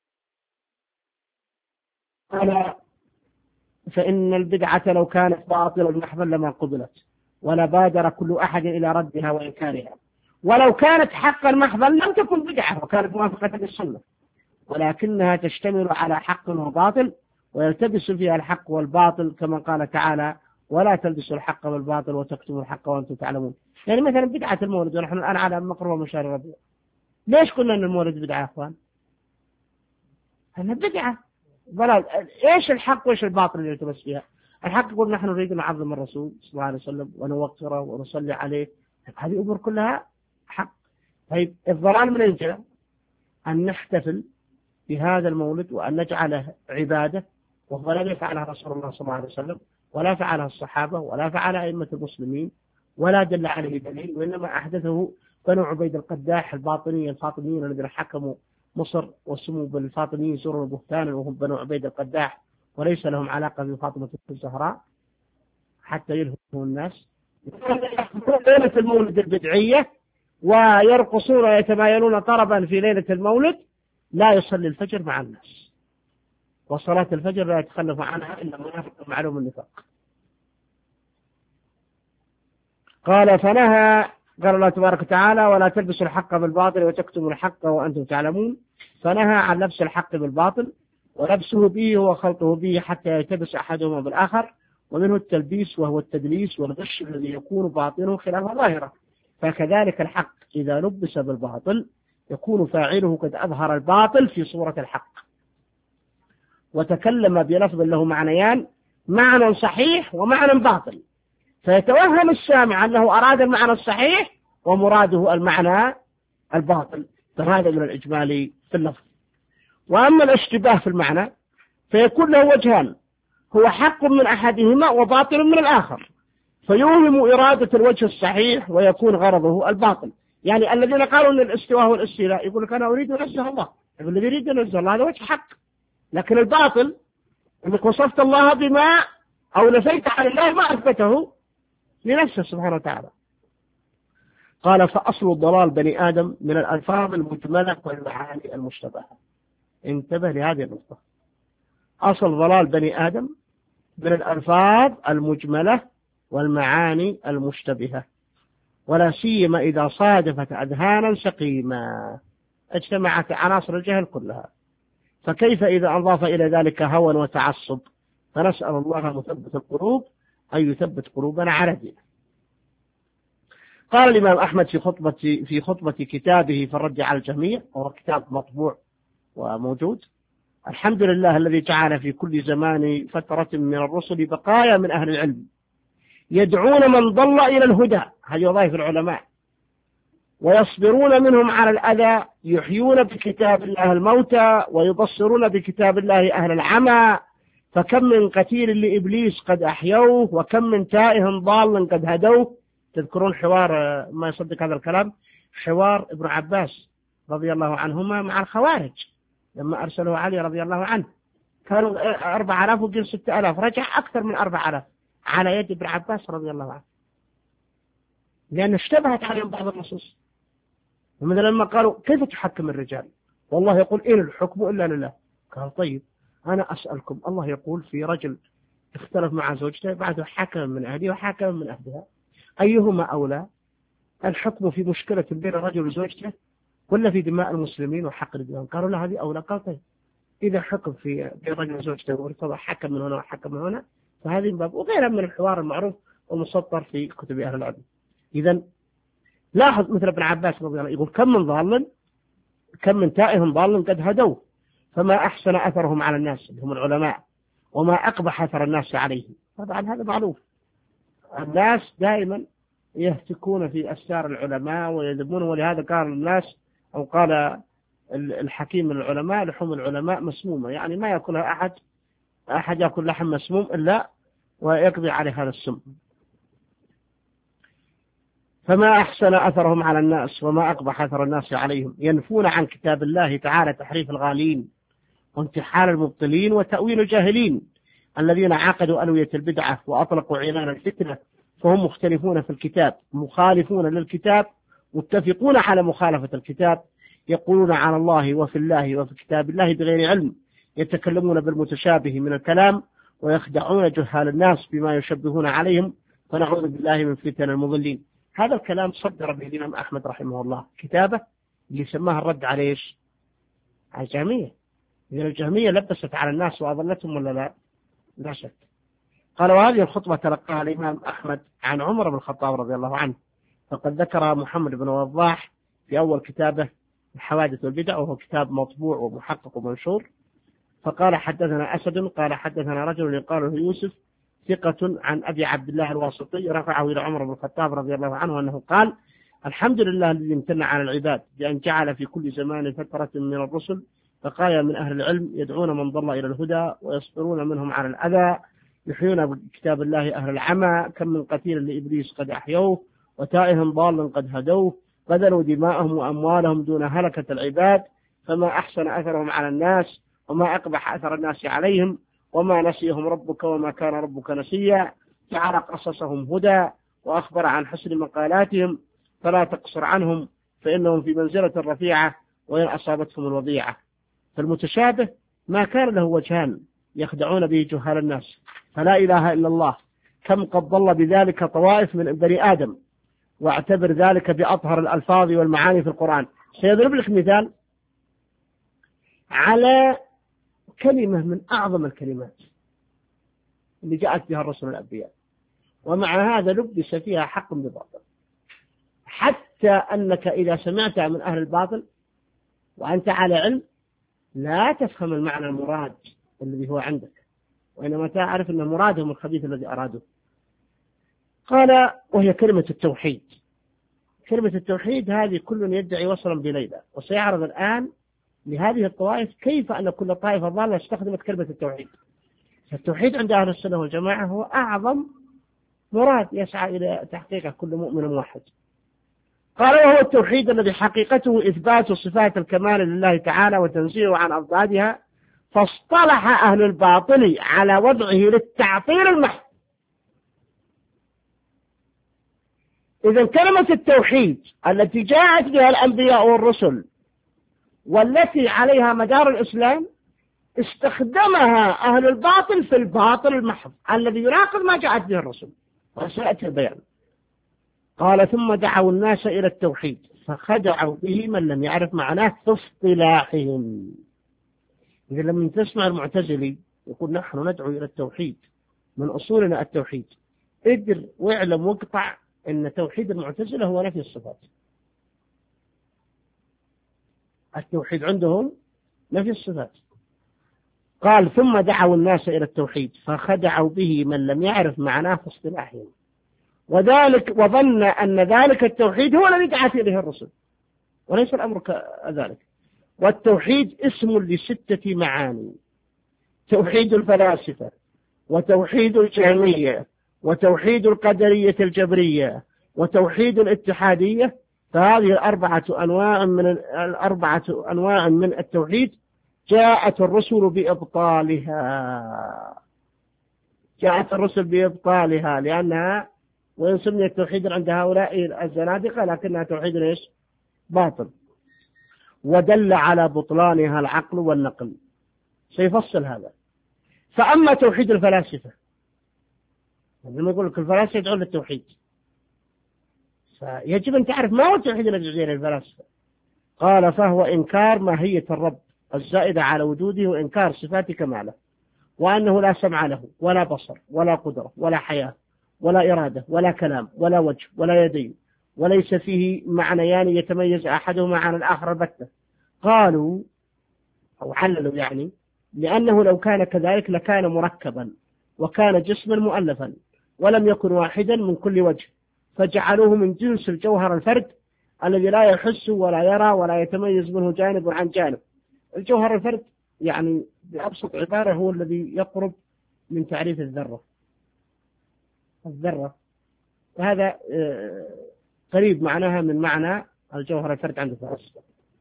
قال: فإن البدعة لو كانت باطلا محضا لما قبلت، ولا بادر كل أحد إلى ردها وإنكارها. ولو كانت حقا محضا لم تكن بدعة وكانت موافقة للسنة. ولكنها تشتمل على حق وباطل، ويلتبس فيها الحق والباطل، كما قال تعالى: ولا تلبسوا الحق بالباطل وتكتموا الحق وأنتم تعلمون. يعني مثلا بدعة المولد، ونحن الآن على مقربة من شهر ربيع، ليش قلنا أن المولد بدعة يا أخوان؟ أنها بدعة ضلال. إيش الحق وإيش الباطل اللي يلتبس فيها؟ الحق يقول نحن نريد نعظم الرسول صلى الله عليه وسلم ونوقره ونصلي عليه، هذه أمور كلها حق. طيب الضلال من أين؟ أن نحتفل بهذا المولد وأن نجعله عبادة، وهو لم يفعلها رسول الله صلى الله عليه وسلم، ولا فعلها الصحابة، ولا فعلها أئمة المسلمين، ولا دل عليه دليل، وإنما أحدثه بنو عبيد القداح الباطنيين الفاطميين الذين حكموا مصر وسموا بالفاطميين سر بهتانا، وهم بنو عبيد القداح وليس لهم علاقة بفاطمة الزهراء حتى يلهموا الناس. ليلة المولد البدعية ويرقصون ويتمايلون طربا في ليلة المولد، لا يصلي الفجر مع الناس، وصلاة الفجر لا يتخلف عنها إلا منافق معلوم النفاق. قال فنهى، قال الله تبارك وتعالى: ولا تلبسوا الحق بالباطل وتكتموا الحق وأنتم تعلمون. فنهى عن لبس الحق بالباطل، ولبسه به وخلطه به حتى يلتبس أحدهما بالآخر، ومنه التلبيس وهو التدليس والغش الذي يكون باطنه خلاف ظاهره. فكذلك الحق إذا لبس بالباطل يكون فاعله قد أظهر الباطل في صورة الحق، وتكلم بلفظ له معنيان: معنى صحيح ومعنى باطل، فيتوهم السامع أنه أراد المعنى الصحيح ومراده المعنى الباطل، فهذا من الإجمال في اللفظ. وأما الاشتباه في المعنى فيكون له وجهان: هو حق من أحدهما وباطل من الآخر، فيوهم إرادة الوجه الصحيح ويكون غرضه الباطل. يعني الذين قالوا أن الاستواء والاستيلاء يقول لك أنا أريد أن أنزه الله، الذي يريد أن أنزه الله هذا وجه حق، لكن الباطل أنك وصفت الله بما أو نفيت عن الله ما أثبته لنفسه سبحانه وتعالى. قال: فأصل الضلال بني آدم من الألفاظ المجملة والمعاني المشتبهة. انتبه لهذه النقطة، أصل ضلال بني آدم من الألفاظ المجملة والمعاني المشتبهة، ولا سيما إذا صادفت أذهانا سقيمة اجتمعت عناصر الجهل كلها، فكيف إذا أضاف إلى ذلك هوى وتعصب؟ فنسأل الله مثبت القلوب أن يثبت قلوبنا على دينه. قال الإمام أحمد في خطبة في خطبة كتابه في الرد على الجميع، وهو كتاب مطبوع وموجود: الحمد لله الذي جعل في كل زمان فترة من الرسل بقايا من أهل العلم يدعون من ضل إلى الهدى، هذه وظائف العلماء، ويصبرون منهم على الأذى، يحيون بكتاب الله الموتى ويبصرون بكتاب الله أهل العمى، فكم من قتيل لإبليس قد أحيوه، وكم من تائه ضال قد هدوه. تذكرون حوار، ما يصدق هذا الكلام، حوار ابن عباس رضي الله عنهما مع الخوارج لما أرسلوا علي رضي الله عنه، كانوا أربع آلاف وجل ستة آلاف، رجع أكثر من أربع آلاف على يد ابن عباس رضي الله عنه، لأن اشتبهت عليهم بعض النصوص. ومثلا لما قالوا: كيف تحكم الرجال؟ والله يقول: إن الحكم إلا لله. قال: طيب أنا أسألكم، الله يقول في رجل اختلف مع زوجته بعده حكم من أهله وحكم من أهلها، أيهما أولى؟ الحكم في مشكلة بين الرجل وزوجته ولا في دماء المسلمين وحق الدماء؟ قالوا: لا هذه أولى. قال: طيب إذا حكم في بين الرجل وزوجته وارتضى حكم من هنا وحكم من هنا فهذه باب، وغيرها من الحوار المعروف ومسطر في كتب أهل العلم. إذن لاحظ مثل ابن عباس رضي الله عنه يقول: كم من ضال كم من تائه ضال قد هدوا، فما أحسن أثرهم على الناس اللي هم العلماء، وما أقبح أثر الناس عليهم. طبعا هذا معروف، الناس دائما يهتكون في أسرار العلماء ويذبون، ولهذا قال الناس أو قال الحكيم من العلماء: لحوم العلماء مسمومة، يعني ما يأكلها أحد أحد يأكل لحم مسموم إلا ويقضي عليه هذا السم. فما أحسن أثرهم على الناس وما أقبح أثر الناس عليهم، ينفون عن كتاب الله تعالى تحريف الغالين وانتحال المبطلين وتأويل الجاهلين الذين عقدوا ألوية البدعة وأطلقوا عنان الفتنة، فهم مختلفون في الكتاب، مخالفون للكتاب، متفقون على مخالفة الكتاب، يقولون على الله وفي الله وفي كتاب الله بغير علم، يتكلمون بالمتشابه من الكلام، ويخدعون جهال الناس بما يشبهون عليهم، فنعوذ بالله من فتن المضلين. هذا الكلام صدر به الإمام أحمد رحمه الله كتابه اللي سماها الرد على إيش؟ على الجهمية. إذا الجهمية لبست على الناس وأضلتهم ولا لا؟ لا شك. قال وهذه الخطبة تلقاها الإمام أحمد عن عمر بن الخطاب رضي الله عنه، فقد ذكرها محمد بن وضاح في أول كتابه الحوادث والبدع، وهو كتاب مطبوع ومحقق ومنشور. فقال حدثنا أسد قال حدثنا رجل يقال له يوسف ثقة عن أبي عبد الله الواسطي رفعه إلى عمر بن الخطاب رضي الله عنه أنه قال الحمد لله الذي امتن على العباد بأن جعل في كل زمان فترة من الرسل بقايا من أهل العلم يدعون من ضل إلى الهدى ويصبرون منهم على الأذى، يحيون بكتاب الله أهل العمى، كم من قتيل لإبليس قد أحيوه وتائه ضال قد هدوه، بذلوا دماءهم وأموالهم دون هلكة العباد، فما أحسن أثرهم على الناس وما أقبح أثر الناس عليهم، وما نسيهم ربك وما كان ربك نسيا، جعل قصصهم هدى وأخبر عن حسن مقالاتهم، فلا تقصر عنهم فإنهم في منزلة رفيعة وإن أصابتهم الوضيعة. فالمتشابه ما كان له وجهان يخدعون به جهال الناس، فلا إله إلا الله كم قد ضل بذلك طوائف من بني آدم، واعتبر ذلك بأطهر الألفاظ والمعاني في القرآن. سيضرب لك مثال على كلمة من أعظم الكلمات اللي جاءت بها الرسل الأنبياء، ومع هذا لبس فيها حق بباطل، حتى أنك إذا سمعت من أهل الباطل وأنت على علم لا تفهم المعنى المراد الذي هو عندك، وإنما تعرف أن مرادهم الخبيث الذي أراده. قال وهي كلمة التوحيد. كلمة التوحيد هذه كل يدعي وصلا بليلى، وسيعرض الآن لهذه الطوائف كيف أن كل طائفة ضالة استخدمت كلمة التوحيد. فالتوحيد عند أهل السنة والجماعة هو أعظم مراد يسعى إلى تحقيقه كل مؤمن موحد. قال وهو التوحيد الذي حقيقته إثبات صفات الكمال لله تعالى وتنزيهه عن أضدادها، فاصطلح أهل الباطل على وضعه للتعطيل المحض. إذا كلمة التوحيد التي جاءت بها الأنبياء والرسل والتي عليها مدار الإسلام استخدمها أهل الباطل في الباطل المحض الذي يناقض ما جاءت به الرسل، وسيأتي البيان. قال ثم دعوا الناس إلى التوحيد فخدعوا به من لم يعرف معناه في اصطلاحهم. إذا لم تسمع المعتزلي يقول نحن ندعو إلى التوحيد من أصولنا التوحيد، ادر واعلم واقطع أن توحيد المعتزلة هو نفي الصفات. التوحيد عندهم نفي الصفات. قال ثم دعوا الناس إلى التوحيد فخدعوا به من لم يعرف معناه في اصطلاحهم، وذلك وظن أن ذلك التوحيد هو الذي دعت إليه الرسل، وليس الأمر كذلك. والتوحيد اسم لستة معاني: توحيد الفلاسفة، وتوحيد الجهمية، وتوحيد القدرية الجبرية، وتوحيد الاتحادية. فهذه الأربعة أنواع من الأربعة أنواع من التوحيد جاءت الرسل بإبطالها. جاءت الرسل بإبطالها لأنها وإن سمي التوحيد عند هؤلاء الزنادقة لكنها توحيد إيش؟ باطل. ودل على بطلانها العقل والنقل. سيفصل هذا. فأما توحيد الفلاسفة، لما يقول لك الفلاسفة يدعون للتوحيد، فيجب أن تعرف ما هو التوحيد الذي يدعون الفلاسفة. قال فهو إنكار ماهية الرب الزائدة على وجوده، وإنكار صفات كماله، وأنه لا سمع له ولا بصر ولا قدرة ولا حياة ولا إرادة ولا كلام ولا وجه ولا يدين، وليس فيه معنيان يتميز أحدهما عن الآخر البتة. قالوا أو عللوا يعني لأنه لو كان كذلك لكان مركبا وكان جسما مؤلفا ولم يكن واحدا من كل وجه، فجعلوه من جنس الجوهر الفرد الذي لا يحس ولا يرى ولا يتميز منه جانب عن جانب. الجوهر الفرد يعني بأبسط عبارة هو الذي يقرب من تعريف الذرة. الذرة وهذا قريب معناها من معنى الجوهر الفرد عند الفلاسفة،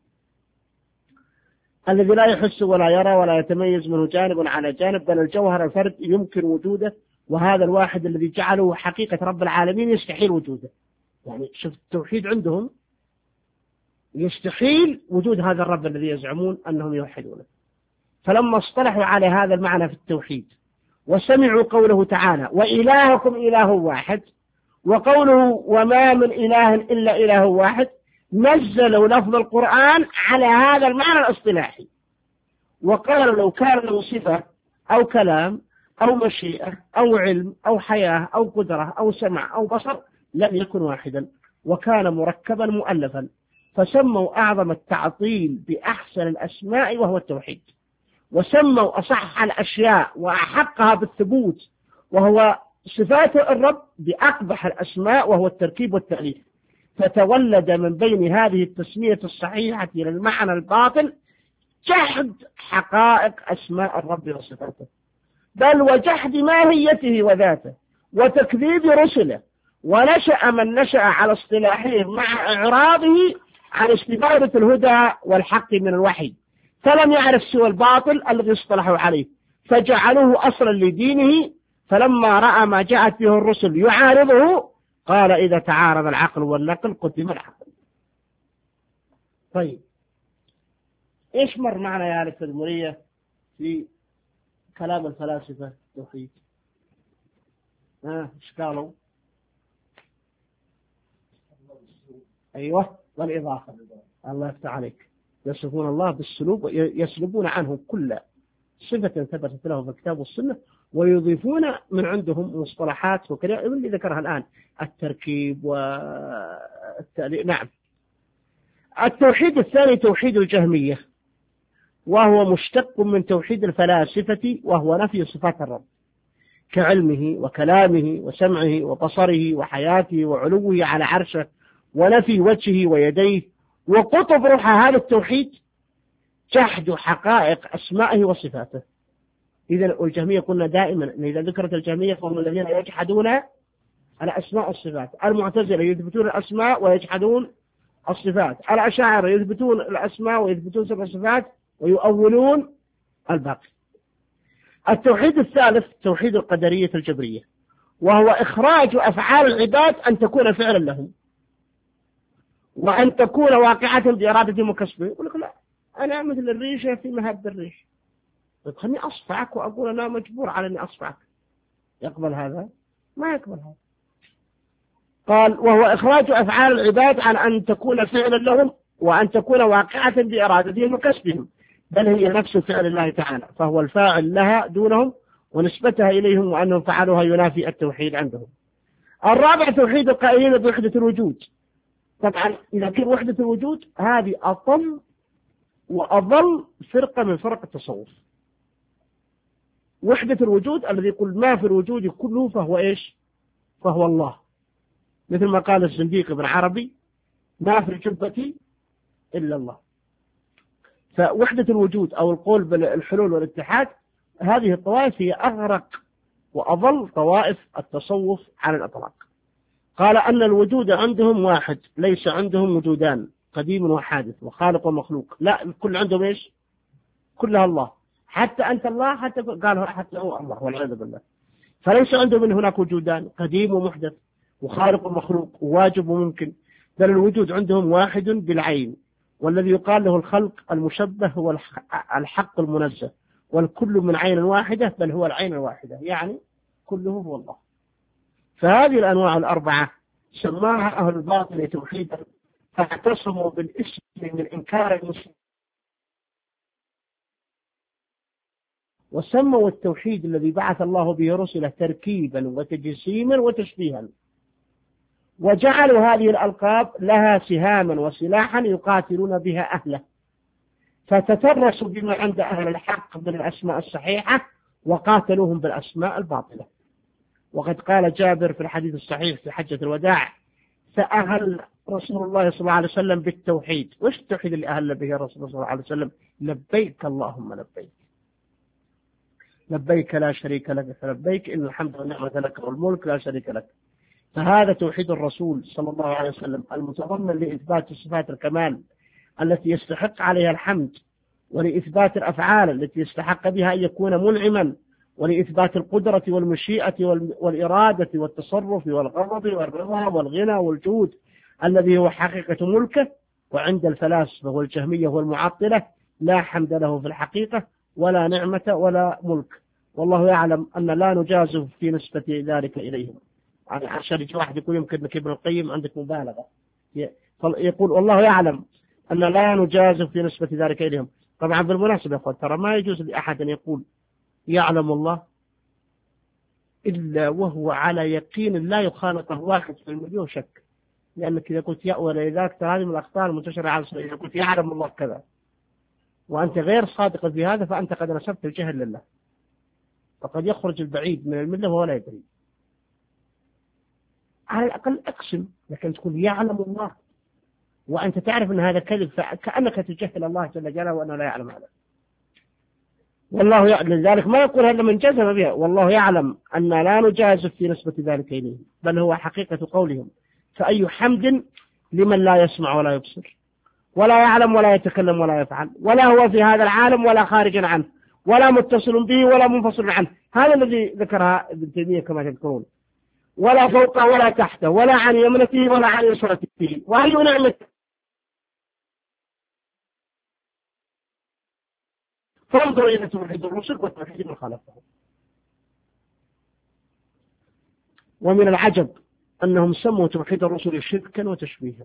الذي لا يحس ولا يرى ولا يتميز منه جانب على جانب، بل الجوهر الفرد يمكن وجوده، وهذا الواحد الذي جعله حقيقة رب العالمين يستحيل وجوده. يعني شوف التوحيد عندهم يستحيل وجود هذا الرب الذي يزعمون أنهم يوحدونه. فلما اصطلحوا على هذا المعنى في التوحيد وسمعوا قوله تعالى وإلهكم إله واحد، وقوله وما من إله إلا إله واحد، نزلوا لفظ القرآن على هذا المعنى الاصطلاحي وقال لو كان له صفة أو كلام أو مشيئة أو علم أو حياة أو قدرة أو سمع أو بصر لم يكن واحدا، وكان مركبا مؤلفا، فسموا أعظم التعطيل بأحسن الأسماء وهو التوحيد، وسموا أصح الأشياء وأحقها بالثبوت وهو صفات الرب بأقبح الأسماء وهو التركيب والتأليف، فتولد من بين هذه التسمية الصحيحة للمعنى الباطل جحد حقائق أسماء الرب وصفاته، بل وجحد ماهيته وذاته، وتكذيب رسله، ونشأ من نشأ على اصطلاحهم مع إعراضه عن استفادة الهدى والحق من الوحي، فلم يعرف سوى الباطل الذي اصطلحوا عليه، فجعلوه أصلا لدينه، فلما رأى ما جاءت به الرسل يعارضه قال إذا تعارض العقل والنقل قدم العقل. طيب إيش مر معنا يا آل التدمرية في كلام الفلاسفة التوحيد؟ ها إيش قالوا؟ أيوة، والإضافة. الله يفتح عليك. يصفون الله بالسلوب ويسلبون عنه كل صفة ثبتت له في الكتاب والسنة، ويضيفون من عندهم مصطلحات وكذا اللي ذكرها الآن، التركيب والتأليف. نعم. التوحيد الثاني توحيد الجهمية، وهو مشتق من توحيد الفلاسفة، وهو نفي صفات الرب كعلمه وكلامه وسمعه وبصره وحياته وعلوه على عرشه، ونفي وجهه ويديه. وقطب روح هذا التوحيد جحد حقائق أسمائه وصفاته. إذن الجهمية قلنا دائما أن إذا ذكرت الجهمية فهم الذين يجحدون الأسماء والصفات. المعتزلة يثبتون الأسماء ويجحدون الصفات. الأشاعرة يثبتون الأسماء ويثبتون سبع صفات ويؤولون الباقي. التوحيد الثالث توحيد القدرية الجبرية، وهو إخراج أفعال العباد أن تكون فعلا لهم، وأن تكون واقعة بإرادة وكسبه. يقول لك لا، أنا مثل الريشة في مهب الريش، خلني أصفعك وأقول أنا مجبور على أني أصفعك. يقبل هذا؟ ما يقبل هذا. قال وهو إخراج أفعال العباد عن أن تكون فعلا لهم وأن تكون واقعة بإرادتهم وكسبهم، بل هي نفس فعل الله تعالى، فهو الفاعل لها دونهم، ونسبتها إليهم وأنهم فعلوها ينافي التوحيد عندهم. الرابع توحيد القائلين بوحدة الوجود. طبعا إذا كان وحدة الوجود هذه أطم وأضل فرقة من فرق التصوف. وحدة الوجود الذي يقول ما في الوجود كله فهو إيش؟ فهو الله، مثل ما قال الزنديق ابن عربي ما في الجبة إلا الله. فوحدة الوجود أو القول بالحلول والاتحاد، هذه الطوائف هي أغرق وأضل طوائف التصوف على الأطلاق. قال أن الوجود عندهم واحد، ليس عندهم وجودان، قديم وحادث وخالق ومخلوق، لا، كل عندهم إيش؟ كلها الله، حتى أنت الله، حتى قالوا حتى هو الله والعياذ بالله. فليس عندهم من هناك وجودان، قديم ومحدث وخالق ومخلوق وواجب وممكن، بل الوجود عندهم واحد بالعين، والذي يقال له الخلق المشبه هو الحق المنزه، والكل من عين واحدة، بل هو العين الواحدة، يعني كله هو الله. فهذه الأنواع الأربعة سماها أهل الباطل توحيدا، فاعتصموا بالاسم من إنكار المسلم، وسموا التوحيد الذي بعث الله به رسله تركيبا وتجسيما وتشبيها، وجعلوا هذه الألقاب لها سهاما وسلاحا يقاتلون بها أهله، فتترسوا بما عند أهل الحق من الأسماء الصحيحة وقاتلوهم بالأسماء الباطلة. وقد قال جابر في الحديث الصحيح في حجة الوداع: فأهل رسول الله صلى الله عليه وسلم بالتوحيد. وش التوحيد اللي أهل به الرسول صلى الله عليه وسلم؟ لبيك اللهم لبيك، لبيك لا شريك لك فلبيك إن الحمد والنعمة لك والملك لا شريك لك. فهذا توحيد الرسول صلى الله عليه وسلم المتضمن لإثبات صفات الكمال التي يستحق عليها الحمد، ولإثبات الأفعال التي يستحق بها أن يكون منعما، ولإثبات القدرة والمشيئة والإرادة والتصرف والغضب والرضا والغنى والجود الذي هو حقيقة ملكه. وعند الفلاسفة والجهمية والمعطلة لا حمد له في الحقيقة ولا نعمة ولا ملك، والله يعلم أن لا نجازف في نسبة ذلك إليهم. يعني عشان يجي واحد يقول يمكن انك ابن القيم عندك مبالغة، يقول والله يعلم أن لا نجازف في نسبة ذلك إليهم، طبعا بالمناسبة يا أخوان ترى ما يجوز لأحد أن يقول يعلم الله إلا وهو على يقين لا يخالطه واحد في المليون شك، لأنك إذا قلت يا ولذلك ترى هذه من الأخطاء المنتشرة على الصلاة، إذا قلت يعلم الله كذا وأنت غير صادق في هذا فأنت قد نسبت الجهل لله، فقد يخرج البعيد من الملة وهو لا يدري. على الأقل أقسم، لكن تقول يعلم الله وأنت تعرف أن هذا كذب، فكأنك تجهل الله جل جلاله وأنه لا يعلم هذا. والله يعلم، لذلك ما يقول هذا من جزم بها، والله يعلم أن لا نجازف في نسبة ذلك إليه، بل هو حقيقة قولهم. فأي حمد لمن لا يسمع ولا يبصر ولا يعلم ولا يتكلم ولا يفعل، ولا هو في هذا العالم ولا خارج عنه ولا متصل به ولا منفصل عنه. هذا الذي ذكرها ابن تيمية كما تذكرون، ولا فوقه ولا تحته ولا عن يمنته ولا عن يسرته. وأي نعمة فانظر إلى توحيد الرسل والتوحيد من خلفه. ومن العجب أنهم سموا توحيد الرسل شركا وتشبيها،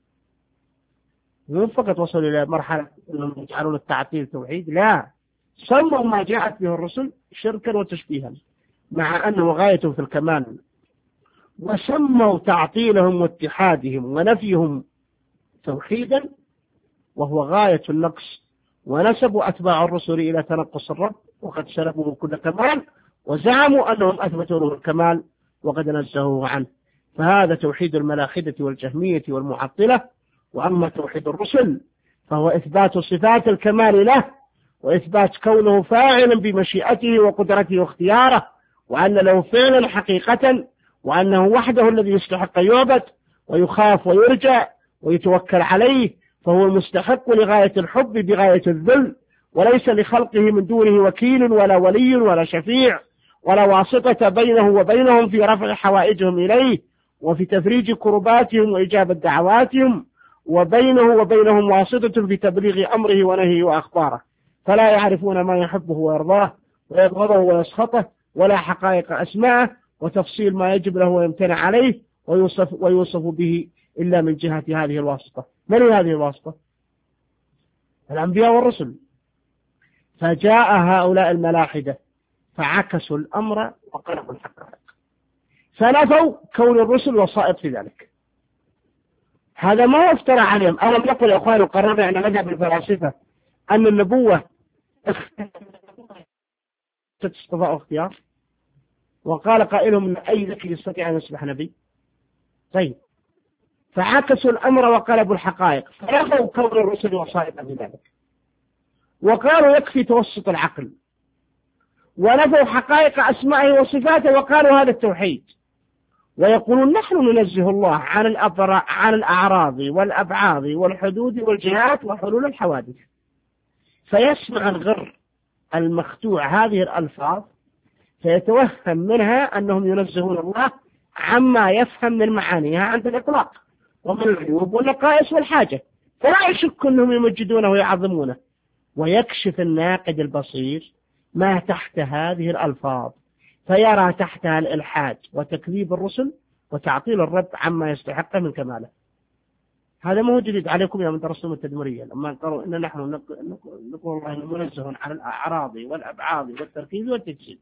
مو فقط وصلوا إلى مرحلة أنهم يجعلون التعطيل توحيد، لا، سموا ما جاءت به الرسل شركا وتشبيها مع أنه غايته في الكمال، وسموا تعطيلهم واتحادهم ونفيهم توحيدا وهو غاية النقص، ونسبوا أتباع الرسل إلى تنقص الرب وقد سلبوا كل كمال، وزعموا أنهم أثبتوا له الكمال وقد نزهوه عنه. فهذا توحيد الملاحدة والجهمية والمعطلة. وأما توحيد الرسل فهو إثبات صفات الكمال له، وإثبات كونه فاعلا بمشيئته وقدرته واختياره، وأن له فعلا حقيقة، وأنه وحده الذي يستحق يعبد ويخاف ويرجع ويتوكل عليه، فهو المستحق لغاية الحب بغاية الذل، وليس لخلقه من دونه وكيل ولا ولي ولا شفيع ولا واسطة بينه وبينهم في رفع حوائجهم إليه وفي تفريج كرباتهم وإجابة دعواتهم، وبينه وبينهم واسطة في تبليغ أمره ونهيه وأخباره، فلا يعرفون ما يحبه ويرضاه ويبغضه ويسخطه، ولا حقائق أسماءه وتفصيل ما يجب له ويمتنع عليه ويوصف, ويوصف به إلا من جهة هذه الواسطة. من هذه الواسطة؟ الأنبياء والرسل. فجاء هؤلاء الملاحدة فعكسوا الأمر وقلبوا الحقائق، فنفوا كون الرسل وسائط في ذلك. هذا ما افترى عليهم. ألم يقل يا أخوان وقررنا أن مذهب الفلاسفة أن النبوة اصطفاء واختيار، وقال قائلهم أن أي ذكي يستطيع أن يصبح نبي. طيب، فعكسوا الأمر وقلبوا الحقائق، فرفضوا كون الرسل وسائطا في ذلك، وقالوا يكفي توسط العقل، ونفوا حقائق أسمائه وصفاته وقالوا هذا التوحيد، ويقولون نحن ننزه الله عن عن الأعراض والأبعاض والحدود والجهات وحلول الحوادث. فيسمع الغر المخدوع هذه الألفاظ فيتوهم منها أنهم ينزهون الله عما يفهم من معانيها عند الإطلاق ومن العيوب والنقائص والحاجة، فلا يشك أنهم يمجدونه ويعظمونه. ويكشف الناقد البصير ما تحت هذه الألفاظ فيرى تحتها الإلحاد وتكذيب الرسل وتعطيل الرب عما يستحق من كماله. هذا ما هو جديد عليكم يا من درستم التدمرية، لما قالوا إن نحن نقول الله منزه عن الأعراض والأبعاض والتركيز والتجسيد.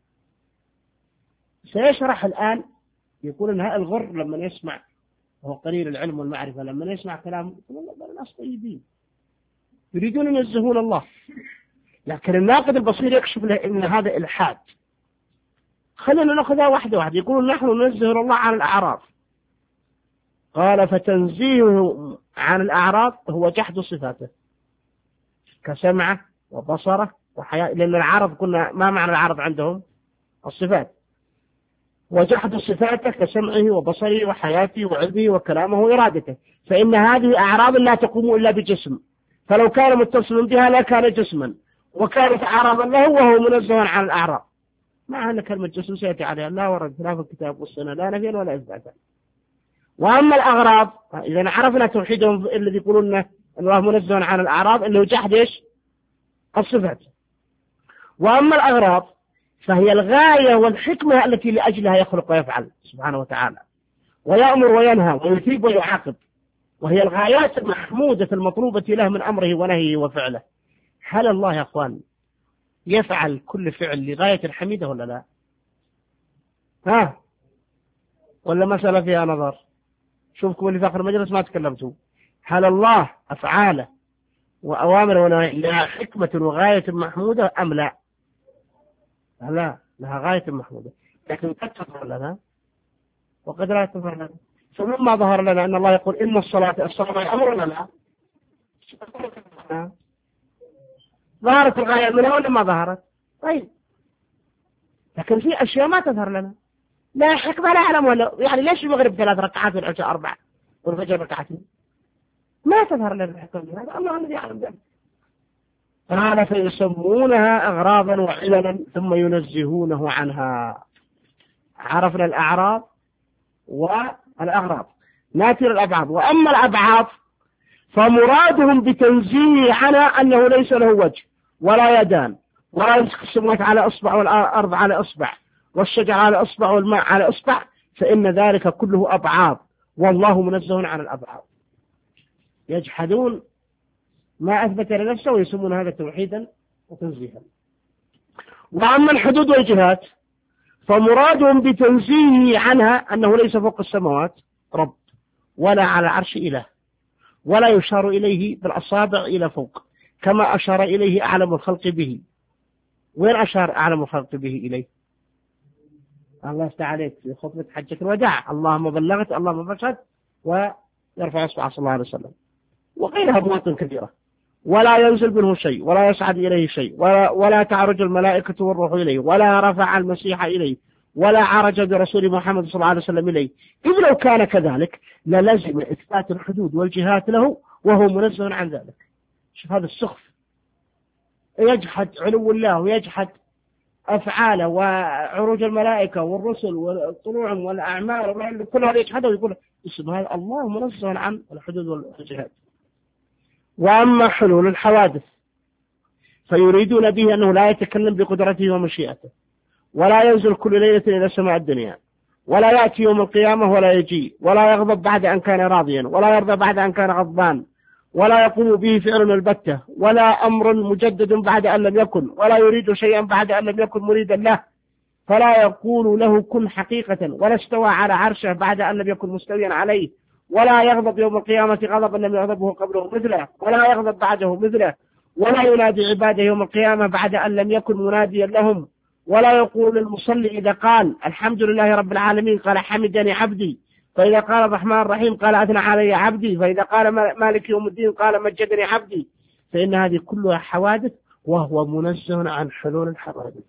سيشرح الآن، يقول إن هذا الغر لما يسمع، وهو قليل العلم والمعرفة، لما يسمع كلام الناس طيبين يريدون أن ينزهون الله، لكن الناقد البصير يكشف له إن هذا إلحاد. خلينا نأخذها واحدة واحدة. يقول نحن ننزه الله عن الأعراض، قال فتنزيهه عن الأعراض هو جحد صفاته كسمعه وبصره وحياة، لأن العرض كنا ما معنى العرض عندهم؟ الصفات. وجحد صفاته كسمعه وبصره وحياته وعلمه وكلامه وإرادته، فإن هذه أعراض لا تقوم إلا بجسم، فلو كان متصلا بها لا كان جسما وكانت أعراضا له وهو منزه عن الأعراض. مع أن كلمة جسم سيأتي عليها لا ورد لا في الكتاب والسنة لا نفيا ولا إثباتا. وأما الأغراض، إذا عرفنا توحيدهم الذي يقولون أن الله منزه عن الأعراض اللي هو جحد إيش؟ الصفات. وأما الأغراض فهي الغاية والحكمة التي لأجلها يخلق ويفعل سبحانه وتعالى، ويأمر وينهى ويثيب ويعاقب، وهي الغايات المحمودة المطلوبة له من أمره ونهيه وفعله، هل الله يا أخوان يفعل كل فعل لغاية الحميدة ولا لا؟ ها؟ ولا مسألة فيها نظر؟ شوفكم اللي في آخر المجلس ما تكلمتوا. هل الله أفعاله وأوامره لها حكمة وغاية محمودة أم لا؟ لا، لها غاية محمودة، لكن قد تظهر لنا وقد لا تظهر لنا. فمما ظهر لنا أن الله يقول إن الصلاة الصلاة أمرنا لا. ظهرت الغاية منها ولا ما ظهرت؟ طيب، لكن في أشياء ما تظهر لنا لا حكمة لا أعلم ولا، يعني ليش المغرب ثلاث ركعات والعشاء أربع والفجر ركعتين؟ ما تظهر لنا الحكمة، هذا الله الذي يعلم ذلك. قال فيسمونها أغراضا وعللا ثم ينزهونه عنها. عرفنا الأعراض والأغراض، ناتي الأبعاد. وأما الأبعاد فمرادهم بتنزيه عنها أنه ليس له وجه ولا يدان، ولا يمسك السماوات على إصبع والأرض على إصبع والشجر على إصبع والماء على إصبع، فإن ذلك كله أبعاد، والله منزه عن الأبعاد. يجحدون ما أثبت لنفسه ويسمون هذا توحيدا وتنزيها. وأما الحدود والجهات فمرادهم بتنزيهه عنها أنه ليس فوق السماوات رب، ولا على العرش إله، ولا يشار إليه بالأصابع إلى فوق كما أشار إليه أعلم الخلق به. وين أشار أعلم الخلق به إليه؟ الله استعان عليك في خطبة حجة الوداع، اللهم بلغت اللهم فاشهد، ويرفع إصبعه صلى الله عليه وسلم، وغيرها مواطن كثيرة. ولا ينزل منه شيء، ولا يصعد إليه شيء، ولا, ولا تعرج الملائكة والروح إليه، ولا رفع المسيح إليه، ولا عرج برسول محمد صلى الله عليه وسلم إليه. إذ لو كان كذلك للزم إثبات الحدود والجهات له وهو منزه عن ذلك. شوف هذا السخف، يجحد علو الله ويجحد أفعاله وعروج الملائكة والرسل والطلوع والأعمال، كل هذا يجحده ويقول اسم هذا الله منزه عن الحدود والجهات. وأما حلول الحوادث فيريدون به أنه لا يتكلم بقدرته ومشيئته، ولا ينزل كل ليلة إلى سماء الدنيا، ولا يأتي يوم القيامة، ولا يجي، ولا يغضب بعد أن كان راضيا، ولا يرضى بعد أن كان غضبان، ولا يقوم به فعل البتة، ولا أمر مجدد بعد أن لم يكن، ولا يريد شيئا بعد أن لم يكن مريدا له، فلا يقول له كن حقيقة، ولا استوى على عرشه بعد أن لم يكن مستويا عليه، ولا يغضب يوم القيامة غضبا لم يغضبه قبله مثله، ولا يغضب بعده مثله، ولا ينادي عباده يوم القيامة بعد أن لم يكن مناديا لهم، ولا يقول للمصلي إذا قال الحمد لله رب العالمين قال حمدني عبدي، فإذا قال الرحمن الرحيم قال أثنى علي عبدي، فإذا قال مالك يوم الدين قال مجدني عبدي، فإن هذه كلها حوادث وهو منزه عن حلول الحوادث.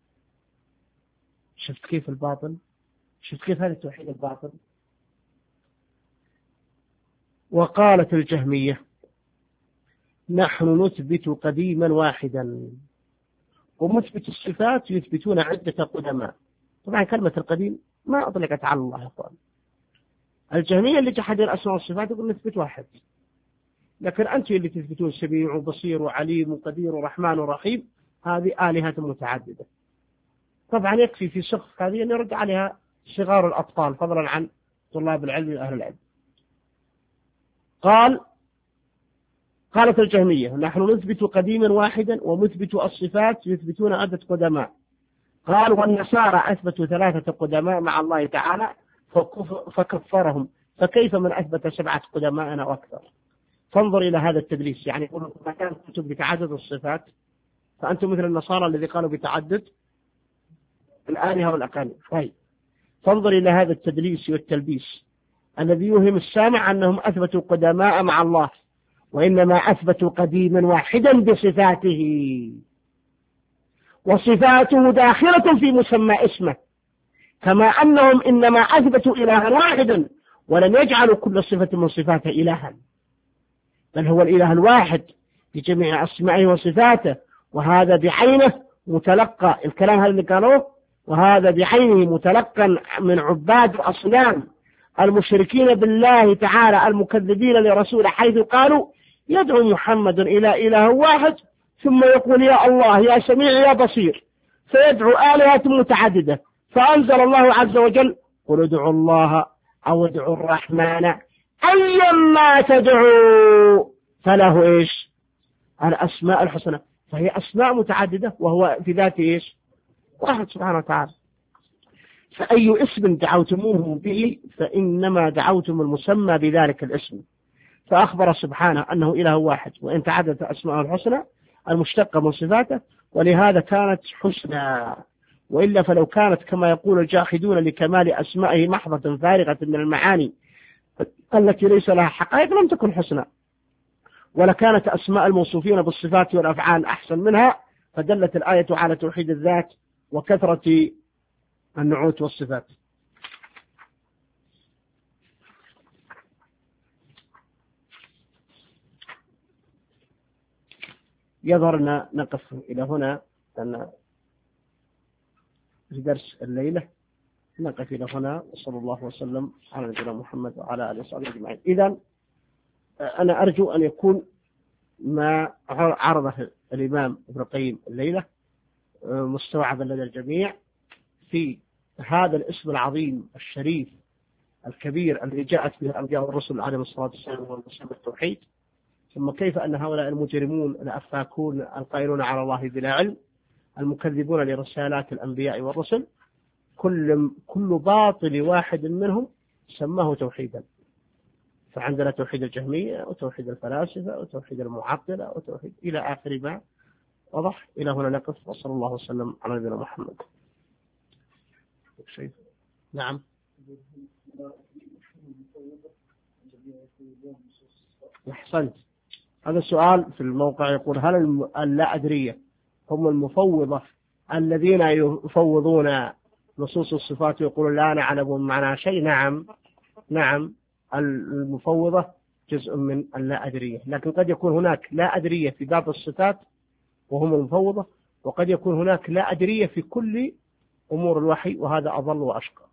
شفت كيف الباطل؟ شفت كيف هذا التوحيد الباطل؟ وقالت الجهمية نحن نثبت قديما واحدا، ومثبت الصفات يثبتون عدة قدماء. طبعا كلمة القديم ما أطلقت على الله يا أخوان. الجهمية اللي جحد الأسماء والصفات يقول نثبت واحد، لكن أنتم اللي تثبتون سميع وبصير وعليم وقدير ورحمن ورحيم، هذه آلهة متعددة. طبعا يكفي في سقف هذه أن يرد عليها صغار الأطفال فضلا عن طلاب العلم وأهل العلم. قال قالت الجهمية نحن نثبت قديما واحدا، ومثبت الصفات يثبتون عدة قدماء. قال والنصارى أثبتوا ثلاثة قدماء مع الله تعالى فكفرهم، فكيف من أثبت سبعة قدماء أو أكثر؟ فانظر إلى هذا التدليس، يعني يقول ما كان كتب بتعدد الصفات فأنتم مثل النصارى الذي قالوا بتعدد الآلهة والأقانيم. طيب فانظر إلى هذا التدليس والتلبيس الذي يوهم السامع أنهم أثبتوا قدماء مع الله، وإنما أثبتوا قديما واحدا بصفاته، وصفاته داخلة في مسمى اسمه، كما أنهم إنما أثبتوا إلها واحدا ولم يجعلوا كل صفة من صفاته إلها، بل هو الإله الواحد بجميع أسمائه وصفاته، وهذا بعينه متلقى الكلام هذا اللي قالوه، وهذا بعينه متلقى من عباد الأصنام المشركين بالله تعالى المكذبين لرسوله، حيث قالوا يدعو محمد إلى إله واحد ثم يقول يا الله يا سميع يا بصير، فيدعو آلهة متعددة. فأنزل الله عز وجل قل ادعوا الله أو ادعوا الرحمن أيما تدعوا فله إيش الأسماء الحسنى، فهي أسماء متعددة وهو في ذاته إيش؟ واحد سبحانه وتعالى. فأي اسم دعوتموه به فإنما دعوتم المسمى بذلك الاسم. فأخبر سبحانه أنه إله واحد وإن تعددت أسماء الحسنى المشتقة من صفاته، ولهذا كانت حسنى، وإلا فلو كانت كما يقول الجاحدون لكمال أسمائه محضة فارغة من المعاني التي ليس لها حقائق لم تكن حسنى، ولكانت أسماء الموصوفين بالصفات والأفعال أحسن منها، فدلت الآية على توحيد الذات وكثرة النعوت والصفات. يظهرنا نقف إلى هنا لأن في درس الليلة، نقف إلى هنا، وصلى الله وسلم على نبينا محمد وعلى آله وصحبه أجمعين. إذن أنا أرجو أن يكون ما عرضه الإمام ابن القيم الليلة مستوعبا لدى الجميع في هذا الاسم العظيم الشريف الكبير الذي جاءت به الأنبياء والرسل عليهم الصلاة والسلام والمسلم التوحيد، ثم كيف أن هؤلاء المجرمون الأفاكون القائلون على الله بلا علم المكذبون لرسالات الأنبياء والرسل كل كل باطل واحد منهم سماه توحيدا. فعندنا توحيد الجهمية وتوحيد الفلاسفة وتوحيد المعطلة وتوحيد إلى آخر ما وضح. إلى هنا نقف، وصلى الله وسلم على نبينا محمد. شيء نعم. أحسنت. هذا السؤال في الموقع يقول هل اللا أدرية هم المفوضة الذين يفوضون نصوص الصفات ويقولون لا نعلم معنى شيء؟ نعم نعم، المفوضة جزء من اللا أدرية، لكن قد يكون هناك لا أدرية في باب الصفات وهم المفوضة، وقد يكون هناك لا أدرية في كل أمور الوحي، وهذا أضل وأشقى.